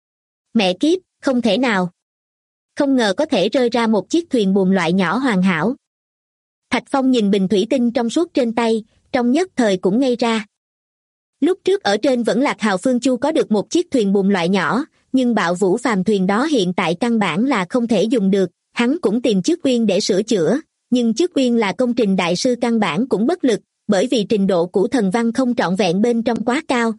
[SPEAKER 2] Mẹ kiếp, không thể nào. Không ngờ có thể rơi ra một chiếc thuyền buồm loại nhỏ hoàn hảo. Thạch Phong nhìn bình thủy tinh trong suốt trên tay, trong nhất thời cũng ngây ra. Lúc trước ở trên Vẫn Lạc Hào Phương Chu có được một chiếc thuyền buồm loại nhỏ, nhưng bạo vũ phàm thuyền đó hiện tại căn bản là không thể dùng được, hắn cũng tìm Trước Uyên để sửa chữa, nhưng Trước Uyên là công trình đại sư căn bản cũng bất lực, bởi vì trình độ của thần văn không trọn vẹn bên trong quá cao.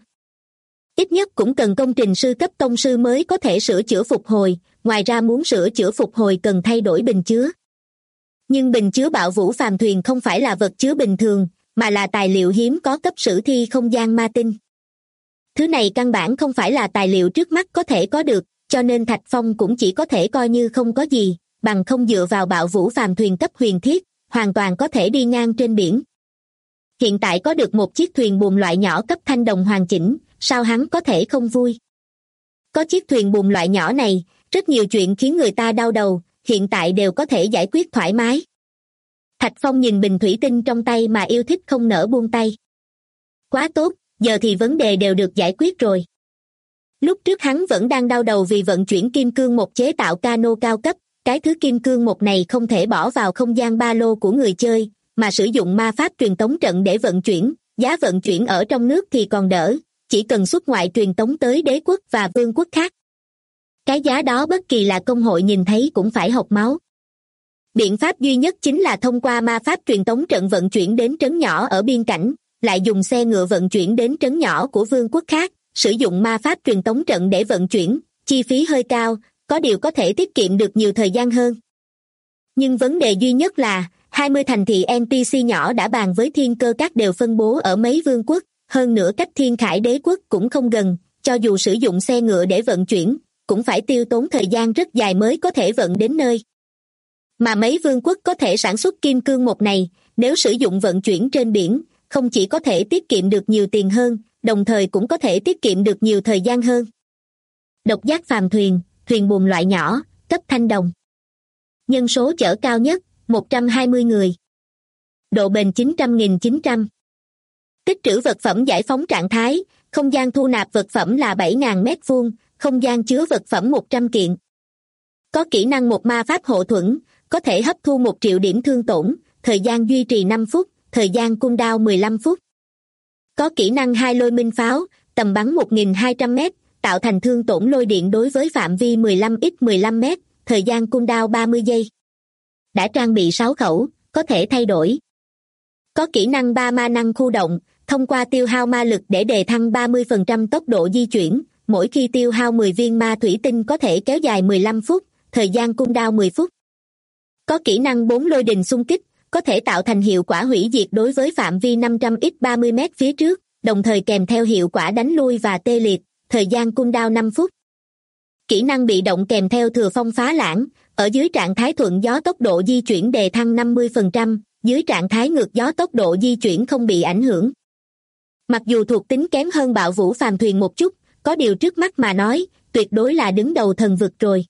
[SPEAKER 2] Ít nhất cũng cần công trình sư cấp tông sư mới có thể sửa chữa phục hồi, ngoài ra muốn sửa chữa phục hồi cần thay đổi bình chứa. Nhưng bình chứa bạo vũ phàm thuyền không phải là vật chứa bình thường, mà là tài liệu hiếm có cấp sử thi không gian ma tinh. Thứ này căn bản không phải là tài liệu trước mắt có thể có được, cho nên Thạch Phong cũng chỉ có thể coi như không có gì, bằng không dựa vào bạo vũ phàm thuyền cấp huyền thiết, hoàn toàn có thể đi ngang trên biển. Hiện tại có được một chiếc thuyền buồm loại nhỏ cấp thanh đồng hoàn chỉnh, sao hắn có thể không vui? Có chiếc thuyền buồm loại nhỏ này, rất nhiều chuyện khiến người ta đau đầu, hiện tại đều có thể giải quyết thoải mái. Thạch Phong nhìn bình thủy tinh trong tay mà yêu thích không nỡ buông tay. Quá tốt, giờ thì vấn đề đều được giải quyết rồi. Lúc trước hắn vẫn đang đau đầu vì vận chuyển kim cương một chế tạo cano cao cấp, cái thứ kim cương một này không thể bỏ vào không gian ba lô của người chơi, mà sử dụng ma pháp truyền tống trận để vận chuyển, giá vận chuyển ở trong nước thì còn đỡ, chỉ cần xuất ngoại truyền tống tới đế quốc và vương quốc khác. Cái giá đó bất kỳ là công hội nhìn thấy cũng phải hộc máu. Biện pháp duy nhất chính là thông qua ma pháp truyền tống trận vận chuyển đến trấn nhỏ ở biên cảnh, lại dùng xe ngựa vận chuyển đến trấn nhỏ của vương quốc khác, sử dụng ma pháp truyền tống trận để vận chuyển, chi phí hơi cao, có điều có thể tiết kiệm được nhiều thời gian hơn. Nhưng vấn đề duy nhất là, 20 thành thị NPC nhỏ đã bàn với Thiên Cơ Các đều phân bố ở mấy vương quốc, hơn nữa cách Thiên Khải đế quốc cũng không gần, cho dù sử dụng xe ngựa để vận chuyển, cũng phải tiêu tốn thời gian rất dài mới có thể vận đến nơi. Mà mấy vương quốc có thể sản xuất kim cương một này, nếu sử dụng vận chuyển trên biển, không chỉ có thể tiết kiệm được nhiều tiền hơn, đồng thời cũng có thể tiết kiệm được nhiều thời gian hơn. Độc giác phàm thuyền, thuyền buồm loại nhỏ, cấp thanh đồng. Nhân số chở cao nhất, 120 người. Độ bền 900.900. Tích trữ vật phẩm giải phóng trạng thái, không gian thu nạp vật phẩm là 7.000 mét vuông, không gian chứa vật phẩm 100 kiện. Có kỹ năng một ma pháp hộ thuẫn, có thể hấp thu 1 triệu điểm thương tổn, thời gian duy trì 5 phút, thời gian cooldown 15 phút. Có kỹ năng 2 lôi minh pháo, tầm bắn 1.200 mét, tạo thành thương tổn lôi điện đối với phạm vi 15x15 mét, thời gian cooldown 30 giây. Đã trang bị 6 khẩu, có thể thay đổi. Có kỹ năng 3 ma năng khu động, thông qua tiêu hao ma lực để đề thăng 30% tốc độ di chuyển, mỗi khi tiêu hao 10 viên ma thủy tinh có thể kéo dài 15 phút, thời gian cooldown 10 phút. Có kỹ năng 4 lôi đình xung kích, có thể tạo thành hiệu quả hủy diệt đối với phạm vi 500x30 mét phía trước, đồng thời kèm theo hiệu quả đánh lui và tê liệt, thời gian cooldown 5 phút. Kỹ năng bị động kèm theo thừa phong phá lãng, ở dưới trạng thái thuận gió tốc độ di chuyển đề thăng 50%, dưới trạng thái ngược gió tốc độ di chuyển không bị ảnh hưởng. Mặc dù thuộc tính kém hơn bạo vũ phàm thuyền một chút, có điều trước mắt mà nói, tuyệt đối là đứng đầu thần vực rồi.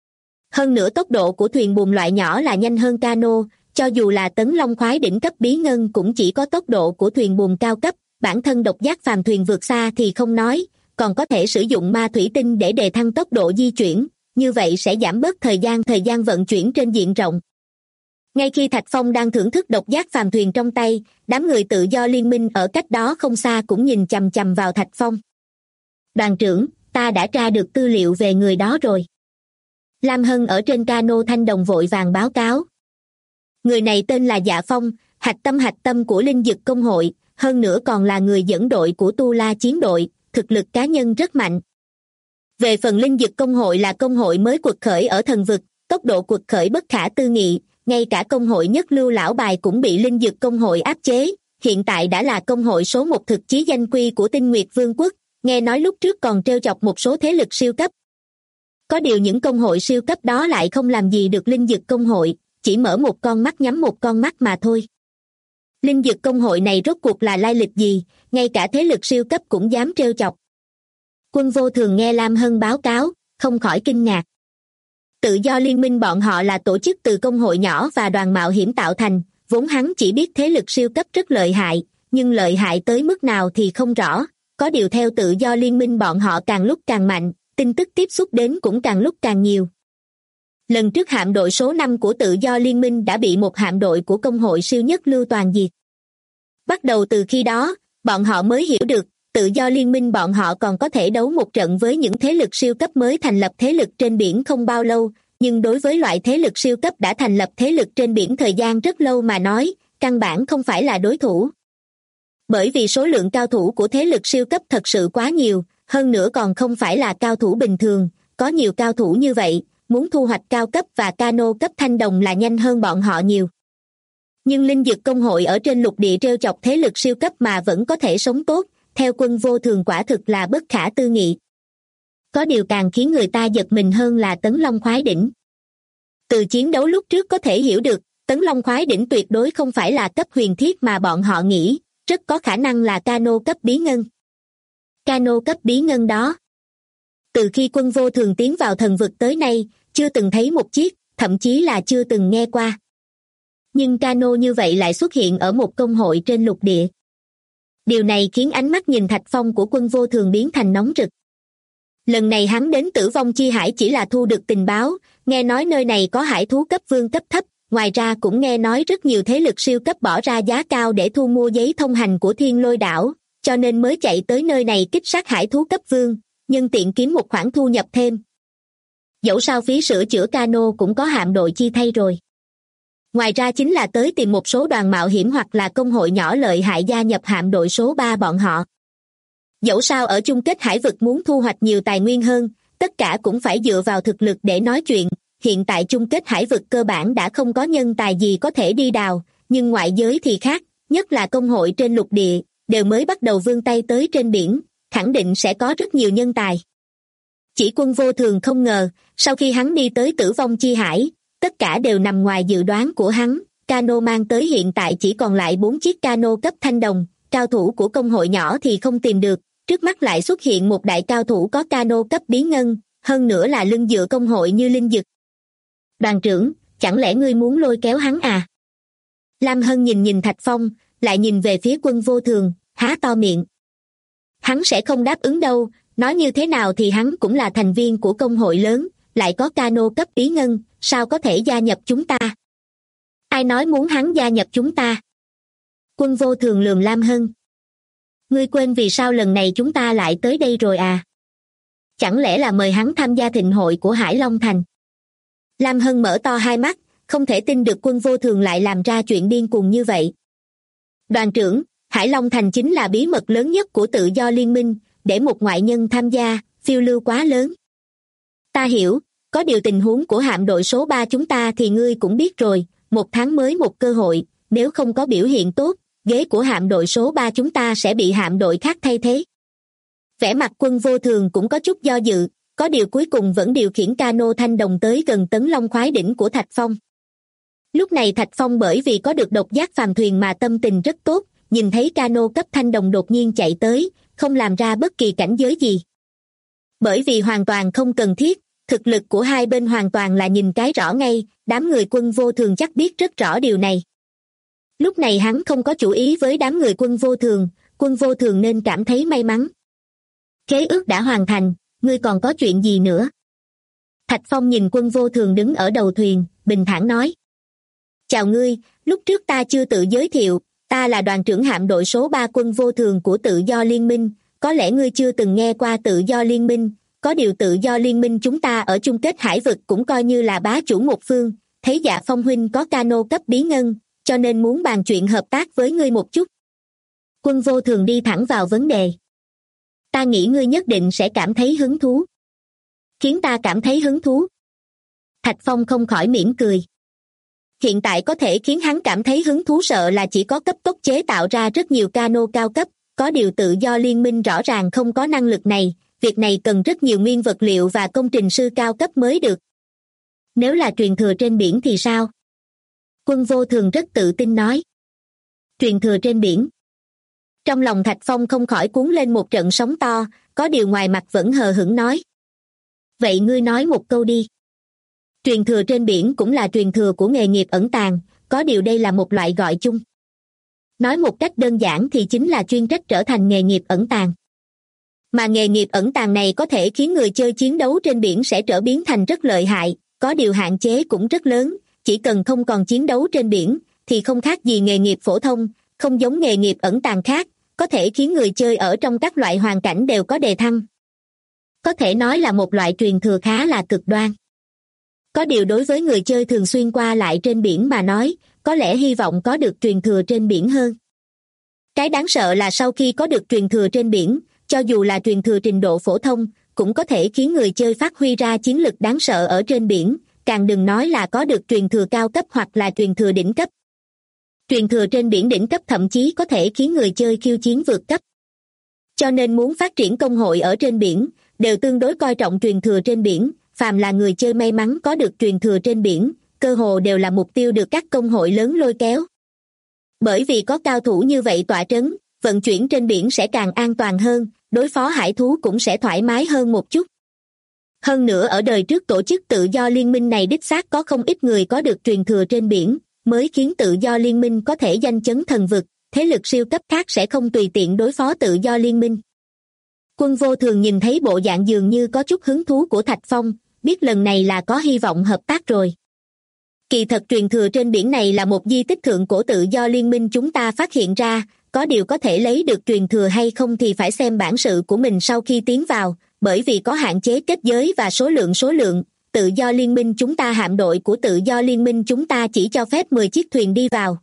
[SPEAKER 2] Hơn nữa tốc độ của thuyền buồm loại nhỏ là nhanh hơn cano, cho dù là tấn long khoái đỉnh cấp bí ngân cũng chỉ có tốc độ của thuyền buồm cao cấp, bản thân độc giác phàm thuyền vượt xa thì không nói, còn có thể sử dụng ma thủy tinh để đề thăng tốc độ di chuyển, như vậy sẽ giảm bớt thời gian vận chuyển trên diện rộng. Ngay khi Thạch Phong đang thưởng thức độc giác phàm thuyền trong tay, đám người tự do liên minh ở cách đó không xa cũng nhìn chằm chằm vào Thạch Phong. Đoàn trưởng, ta đã tra được tư liệu về người đó rồi. Lam Hân ở trên cano thanh đồng vội vàng báo cáo. Người này tên là Dạ Phong, hạch tâm của Linh Dực Công hội, hơn nữa còn là người dẫn đội của Tu La chiến đội, thực lực cá nhân rất mạnh. Về phần Linh Dực Công hội là công hội mới quật khởi ở thần vực, tốc độ quật khởi bất khả tư nghị, ngay cả công hội nhất lưu lão bài cũng bị Linh Dực Công hội áp chế, hiện tại đã là công hội số 1 thực chí danh quy của Tinh Nguyệt Vương quốc, nghe nói lúc trước còn trêu chọc một số thế lực siêu cấp. Có điều những công hội siêu cấp đó lại không làm gì được Linh Dực Công hội, chỉ mở một con mắt nhắm một con mắt mà thôi. Linh Dực Công hội này rốt cuộc là lai lịch gì, ngay cả thế lực siêu cấp cũng dám trêu chọc. Quân Vô Thường nghe Lam Hân báo cáo, không khỏi kinh ngạc. Tự do liên minh bọn họ là tổ chức từ công hội nhỏ và đoàn mạo hiểm tạo thành, vốn hắn chỉ biết thế lực siêu cấp rất lợi hại, nhưng lợi hại tới mức nào thì không rõ, có điều theo tự do liên minh bọn họ càng lúc càng mạnh, tin tức tiếp xúc đến cũng càng lúc càng nhiều. Lần trước hạm đội số 5 của tự do liên minh đã bị một hạm đội của công hội siêu nhất lưu toàn diệt. Bắt đầu từ khi đó, bọn họ mới hiểu được, tự do liên minh bọn họ còn có thể đấu một trận với những thế lực siêu cấp mới thành lập thế lực trên biển không bao lâu, nhưng đối với loại thế lực siêu cấp đã thành lập thế lực trên biển thời gian rất lâu mà nói, căn bản không phải là đối thủ. Bởi vì số lượng cao thủ của thế lực siêu cấp thật sự quá nhiều, hơn nữa còn không phải là cao thủ bình thường, có nhiều cao thủ như vậy, muốn thu hoạch cao cấp và cano cấp thanh đồng là nhanh hơn bọn họ nhiều. Nhưng linh dực công hội ở trên lục địa trêu chọc thế lực siêu cấp mà vẫn có thể sống tốt, theo Quân Vô Thường quả thực là bất khả tư nghị. Có điều càng khiến người ta giật mình hơn là Tấn Long Khoái Đỉnh. Từ chiến đấu lúc trước có thể hiểu được, Tấn Long Khoái Đỉnh tuyệt đối không phải là cấp huyền thiết mà bọn họ nghĩ, rất có khả năng là cano cấp bí ngân. Cano cấp bí ngân đó. Từ khi Quân Vô Thường tiến vào thần vực tới nay, chưa từng thấy một chiếc, thậm chí là chưa từng nghe qua. Nhưng cano như vậy lại xuất hiện ở một công hội trên lục địa. Điều này khiến ánh mắt nhìn Thạch Phong của Quân Vô Thường biến thành nóng rực. Lần này hắn đến Tử Vong Chi Hải chỉ là thu được tình báo, nghe nói nơi này có hải thú cấp vương cấp thấp, ngoài ra cũng nghe nói rất nhiều thế lực siêu cấp bỏ ra giá cao để thu mua giấy thông hành của Thiên Lôi Đảo, cho nên mới chạy tới nơi này kích sát hải thú cấp vương, nhân tiện kiếm một khoản thu nhập thêm. Dẫu sao phí sửa chữa cano cũng có hạm đội chi thay rồi. Ngoài ra chính là tới tìm một số đoàn mạo hiểm hoặc là công hội nhỏ lợi hại gia nhập hạm đội số 3 bọn họ. Dẫu sao ở chung kết hải vực muốn thu hoạch nhiều tài nguyên hơn, tất cả cũng phải dựa vào thực lực để nói chuyện. Hiện tại chung kết hải vực cơ bản đã không có nhân tài gì có thể đi đào, nhưng ngoại giới thì khác, nhất là công hội trên lục địa, đều mới bắt đầu vươn tay tới trên biển, khẳng định sẽ có rất nhiều nhân tài. Chỉ Quân Vô Thường không ngờ, sau khi hắn đi tới Tử Vong Chi Hải, tất cả đều nằm ngoài dự đoán của hắn, cano mang tới hiện tại chỉ còn lại 4 chiếc cano cấp thanh đồng, cao thủ của công hội nhỏ thì không tìm được, trước mắt lại xuất hiện một đại cao thủ có cano cấp bí ngân, hơn nữa là lưng dựa công hội như linh dực. Đoàn trưởng, chẳng lẽ ngươi muốn lôi kéo hắn à? Lam Hân nhìn Thạch Phong, lại nhìn về phía Quân Vô Thường, há to miệng. Hắn sẽ không đáp ứng đâu, nói như thế nào thì hắn cũng là thành viên của công hội lớn, lại có cano cấp bí ngân, sao có thể gia nhập chúng ta? Ai nói muốn hắn gia nhập chúng ta? Quân Vô Thường lườm Lam Hân. Ngươi quên vì sao lần này chúng ta lại tới đây rồi à? Chẳng lẽ là mời hắn tham gia thịnh hội của Hải Long Thành? Lam Hân mở to hai mắt, không thể tin được Quân Vô Thường lại làm ra chuyện điên cuồng như vậy. Đoàn trưởng, Hải Long Thành chính là bí mật lớn nhất của tự do liên minh, để một ngoại nhân tham gia, phiêu lưu quá lớn. Ta hiểu, có điều tình huống của hạm đội số 3 chúng ta thì ngươi cũng biết rồi, 1 tháng mới một cơ hội, nếu không có biểu hiện tốt, ghế của hạm đội số 3 chúng ta sẽ bị hạm đội khác thay thế. Vẻ mặt Quân Vô Thường cũng có chút do dự, có điều cuối cùng vẫn điều khiển cano thanh đồng tới gần Tấn Long Khoái Đỉnh của Thạch Phong. Lúc này Thạch Phong bởi vì có được độc giác phàm thuyền mà tâm tình rất tốt, nhìn thấy cano cấp thanh đồng đột nhiên chạy tới, không làm ra bất kỳ cảnh giới gì. Bởi vì hoàn toàn không cần thiết, thực lực của hai bên hoàn toàn là nhìn cái rõ ngay, đám người Quân Vô Thường chắc biết rất rõ điều này. Lúc này hắn không có chủ ý với đám người Quân Vô Thường nên cảm thấy may mắn. Khế ước đã hoàn thành, ngươi còn có chuyện gì nữa? Thạch Phong nhìn Quân Vô Thường đứng ở đầu thuyền, bình thản nói. Chào ngươi, lúc trước ta chưa tự giới thiệu, ta là đoàn trưởng hạm đội số 3 Quân Vô Thường của tự do liên minh, có lẽ ngươi chưa từng nghe qua tự do liên minh, có điều tự do liên minh chúng ta ở chung kết hải vực cũng coi như là bá chủ một phương, thấy Dạ Phong huynh có cano cấp bí ngân, cho nên muốn bàn chuyện hợp tác với ngươi một chút. Quân Vô Thường đi thẳng vào vấn đề. Ta nghĩ ngươi nhất định sẽ cảm thấy hứng thú. Khiến ta cảm thấy hứng thú. Thạch Phong không khỏi mỉm cười. Hiện tại có thể khiến hắn cảm thấy hứng thú sợ là chỉ có cấp tốc chế tạo ra rất nhiều cano cao cấp, có điều tự do liên minh rõ ràng không có năng lực này, việc này cần rất nhiều nguyên vật liệu và công trình sư cao cấp mới được. Nếu là truyền thừa trên biển thì sao? Quân Vô Thường rất tự tin nói. Truyền thừa trên biển. Trong lòng Thạch Phong không khỏi cuốn lên một trận sóng to, có điều ngoài mặt vẫn hờ hững nói. Vậy ngươi nói một câu đi. Truyền thừa trên biển cũng là truyền thừa của nghề nghiệp ẩn tàng, có điều đây là một loại gọi chung. Nói một cách đơn giản thì chính là chuyên trách trở thành nghề nghiệp ẩn tàng. Mà nghề nghiệp ẩn tàng này có thể khiến người chơi chiến đấu trên biển sẽ trở biến thành rất lợi hại, có điều hạn chế cũng rất lớn, chỉ cần không còn chiến đấu trên biển, thì không khác gì nghề nghiệp phổ thông, không giống nghề nghiệp ẩn tàng khác, có thể khiến người chơi ở trong các loại hoàn cảnh đều có đề thăng. Có thể nói là một loại truyền thừa khá là cực đoan. Có điều đối với người chơi thường xuyên qua lại trên biển mà nói, có lẽ hy vọng có được truyền thừa trên biển hơn. Cái đáng sợ là sau khi có được truyền thừa trên biển, cho dù là truyền thừa trình độ phổ thông, cũng có thể khiến người chơi phát huy ra chiến lực đáng sợ ở trên biển, càng đừng nói là có được truyền thừa cao cấp hoặc là truyền thừa đỉnh cấp. Truyền thừa trên biển đỉnh cấp thậm chí có thể khiến người chơi khiêu chiến vượt cấp. Cho nên muốn phát triển công hội ở trên biển, đều tương đối coi trọng truyền thừa trên biển, phàm là người chơi may mắn có được truyền thừa trên biển, cơ hồ đều là mục tiêu được các công hội lớn lôi kéo. Bởi vì có cao thủ như vậy tọa trấn, vận chuyển trên biển sẽ càng an toàn hơn, đối phó hải thú cũng sẽ thoải mái hơn một chút. Hơn nữa ở đời trước tổ chức tự do liên minh này đích xác có không ít người có được truyền thừa trên biển, mới khiến tự do liên minh có thể danh chấn thần vực, thế lực siêu cấp khác sẽ không tùy tiện đối phó tự do liên minh. Quân Vô Thường nhìn thấy bộ dạng dường như có chút hứng thú của Thạch Phong, biết lần này là có hy vọng hợp tác rồi. Kỳ thật truyền thừa trên biển này là một di tích thượng cổ tự do liên minh chúng ta phát hiện ra, có điều có thể lấy được truyền thừa hay không thì phải xem bản sự của mình sau khi tiến vào, bởi vì có hạn chế kết giới và số lượng, tự do liên minh chúng ta hạm đội của tự do liên minh chúng ta chỉ cho phép 10 chiếc thuyền đi vào.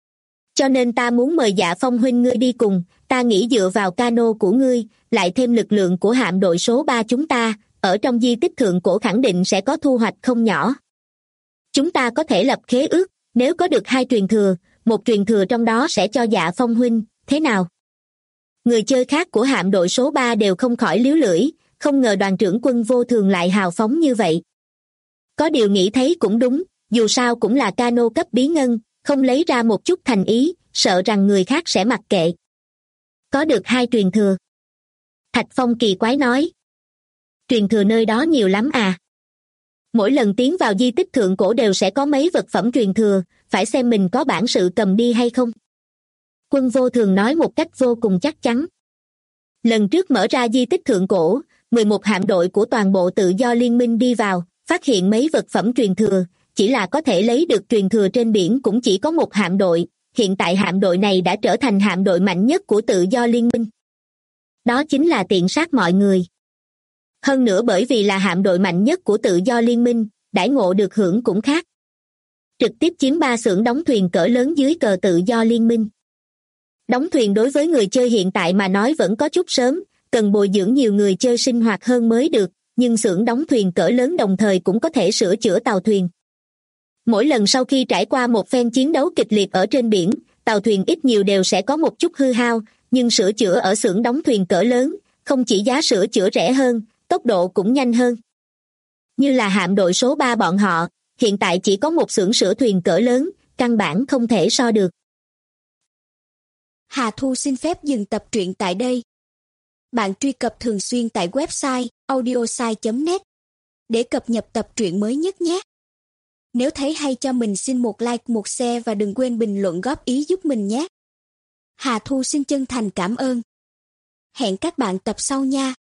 [SPEAKER 2] Cho nên ta muốn mời Dạ Phong huynh ngươi đi cùng, ta nghĩ dựa vào cano của ngươi, lại thêm lực lượng của hạm đội số 3 chúng ta, ở trong di tích thượng cổ khẳng định sẽ có thu hoạch không nhỏ. Chúng ta có thể lập khế ước, nếu có được 2 truyền thừa, một truyền thừa trong đó sẽ cho Dạ Phong huynh, thế nào? Người chơi khác của hạm đội số 3 đều không khỏi líu lưỡi, không ngờ đoàn trưởng Quân Vô Thường lại hào phóng như vậy. Có điều nghĩ thấy cũng đúng, dù sao cũng là cano cấp bí ngân, không lấy ra một chút thành ý, sợ rằng người khác sẽ mặc kệ. Có được 2 truyền thừa. Thạch Phong kỳ quái nói. Truyền thừa nơi đó nhiều lắm à? Mỗi lần tiến vào di tích thượng cổ đều sẽ có mấy vật phẩm truyền thừa, phải xem mình có bản sự cầm đi hay không. Quân Vô Thường nói một cách vô cùng chắc chắn. Lần trước mở ra di tích thượng cổ, 11 hạm đội của toàn bộ tự do liên minh đi vào, phát hiện mấy vật phẩm truyền thừa, chỉ là có thể lấy được truyền thừa trên biển cũng chỉ có một hạm đội, hiện tại hạm đội này đã trở thành hạm đội mạnh nhất của tự do liên minh. Đó chính là tiện sát mọi người. Hơn nữa bởi vì là hạm đội mạnh nhất của tự do liên minh, đãi ngộ được hưởng cũng khác. Trực tiếp chiếm 3 xưởng đóng thuyền cỡ lớn dưới cờ tự do liên minh. Đóng thuyền đối với người chơi hiện tại mà nói vẫn có chút sớm, cần bồi dưỡng nhiều người chơi sinh hoạt hơn mới được, nhưng xưởng đóng thuyền cỡ lớn đồng thời cũng có thể sửa chữa tàu thuyền. Mỗi lần sau khi trải qua một phen chiến đấu kịch liệt ở trên biển, tàu thuyền ít nhiều đều sẽ có một chút hư hao, nhưng sửa chữa ở xưởng đóng thuyền cỡ lớn, không chỉ giá sửa chữa rẻ hơn, tốc độ cũng nhanh hơn. Như là hạm đội số 3 bọn họ, hiện tại chỉ có một xưởng sửa thuyền cỡ lớn, căn bản không thể so được.
[SPEAKER 3] Hà Thu xin phép dừng tập truyện tại đây. Bạn truy cập thường xuyên tại website audiosai.net để cập nhật tập truyện mới nhất nhé. Nếu thấy hay cho mình xin một like, một share và đừng quên bình luận góp ý giúp mình nhé. Hà Thu xin chân thành cảm ơn. Hẹn các bạn tập sau nha.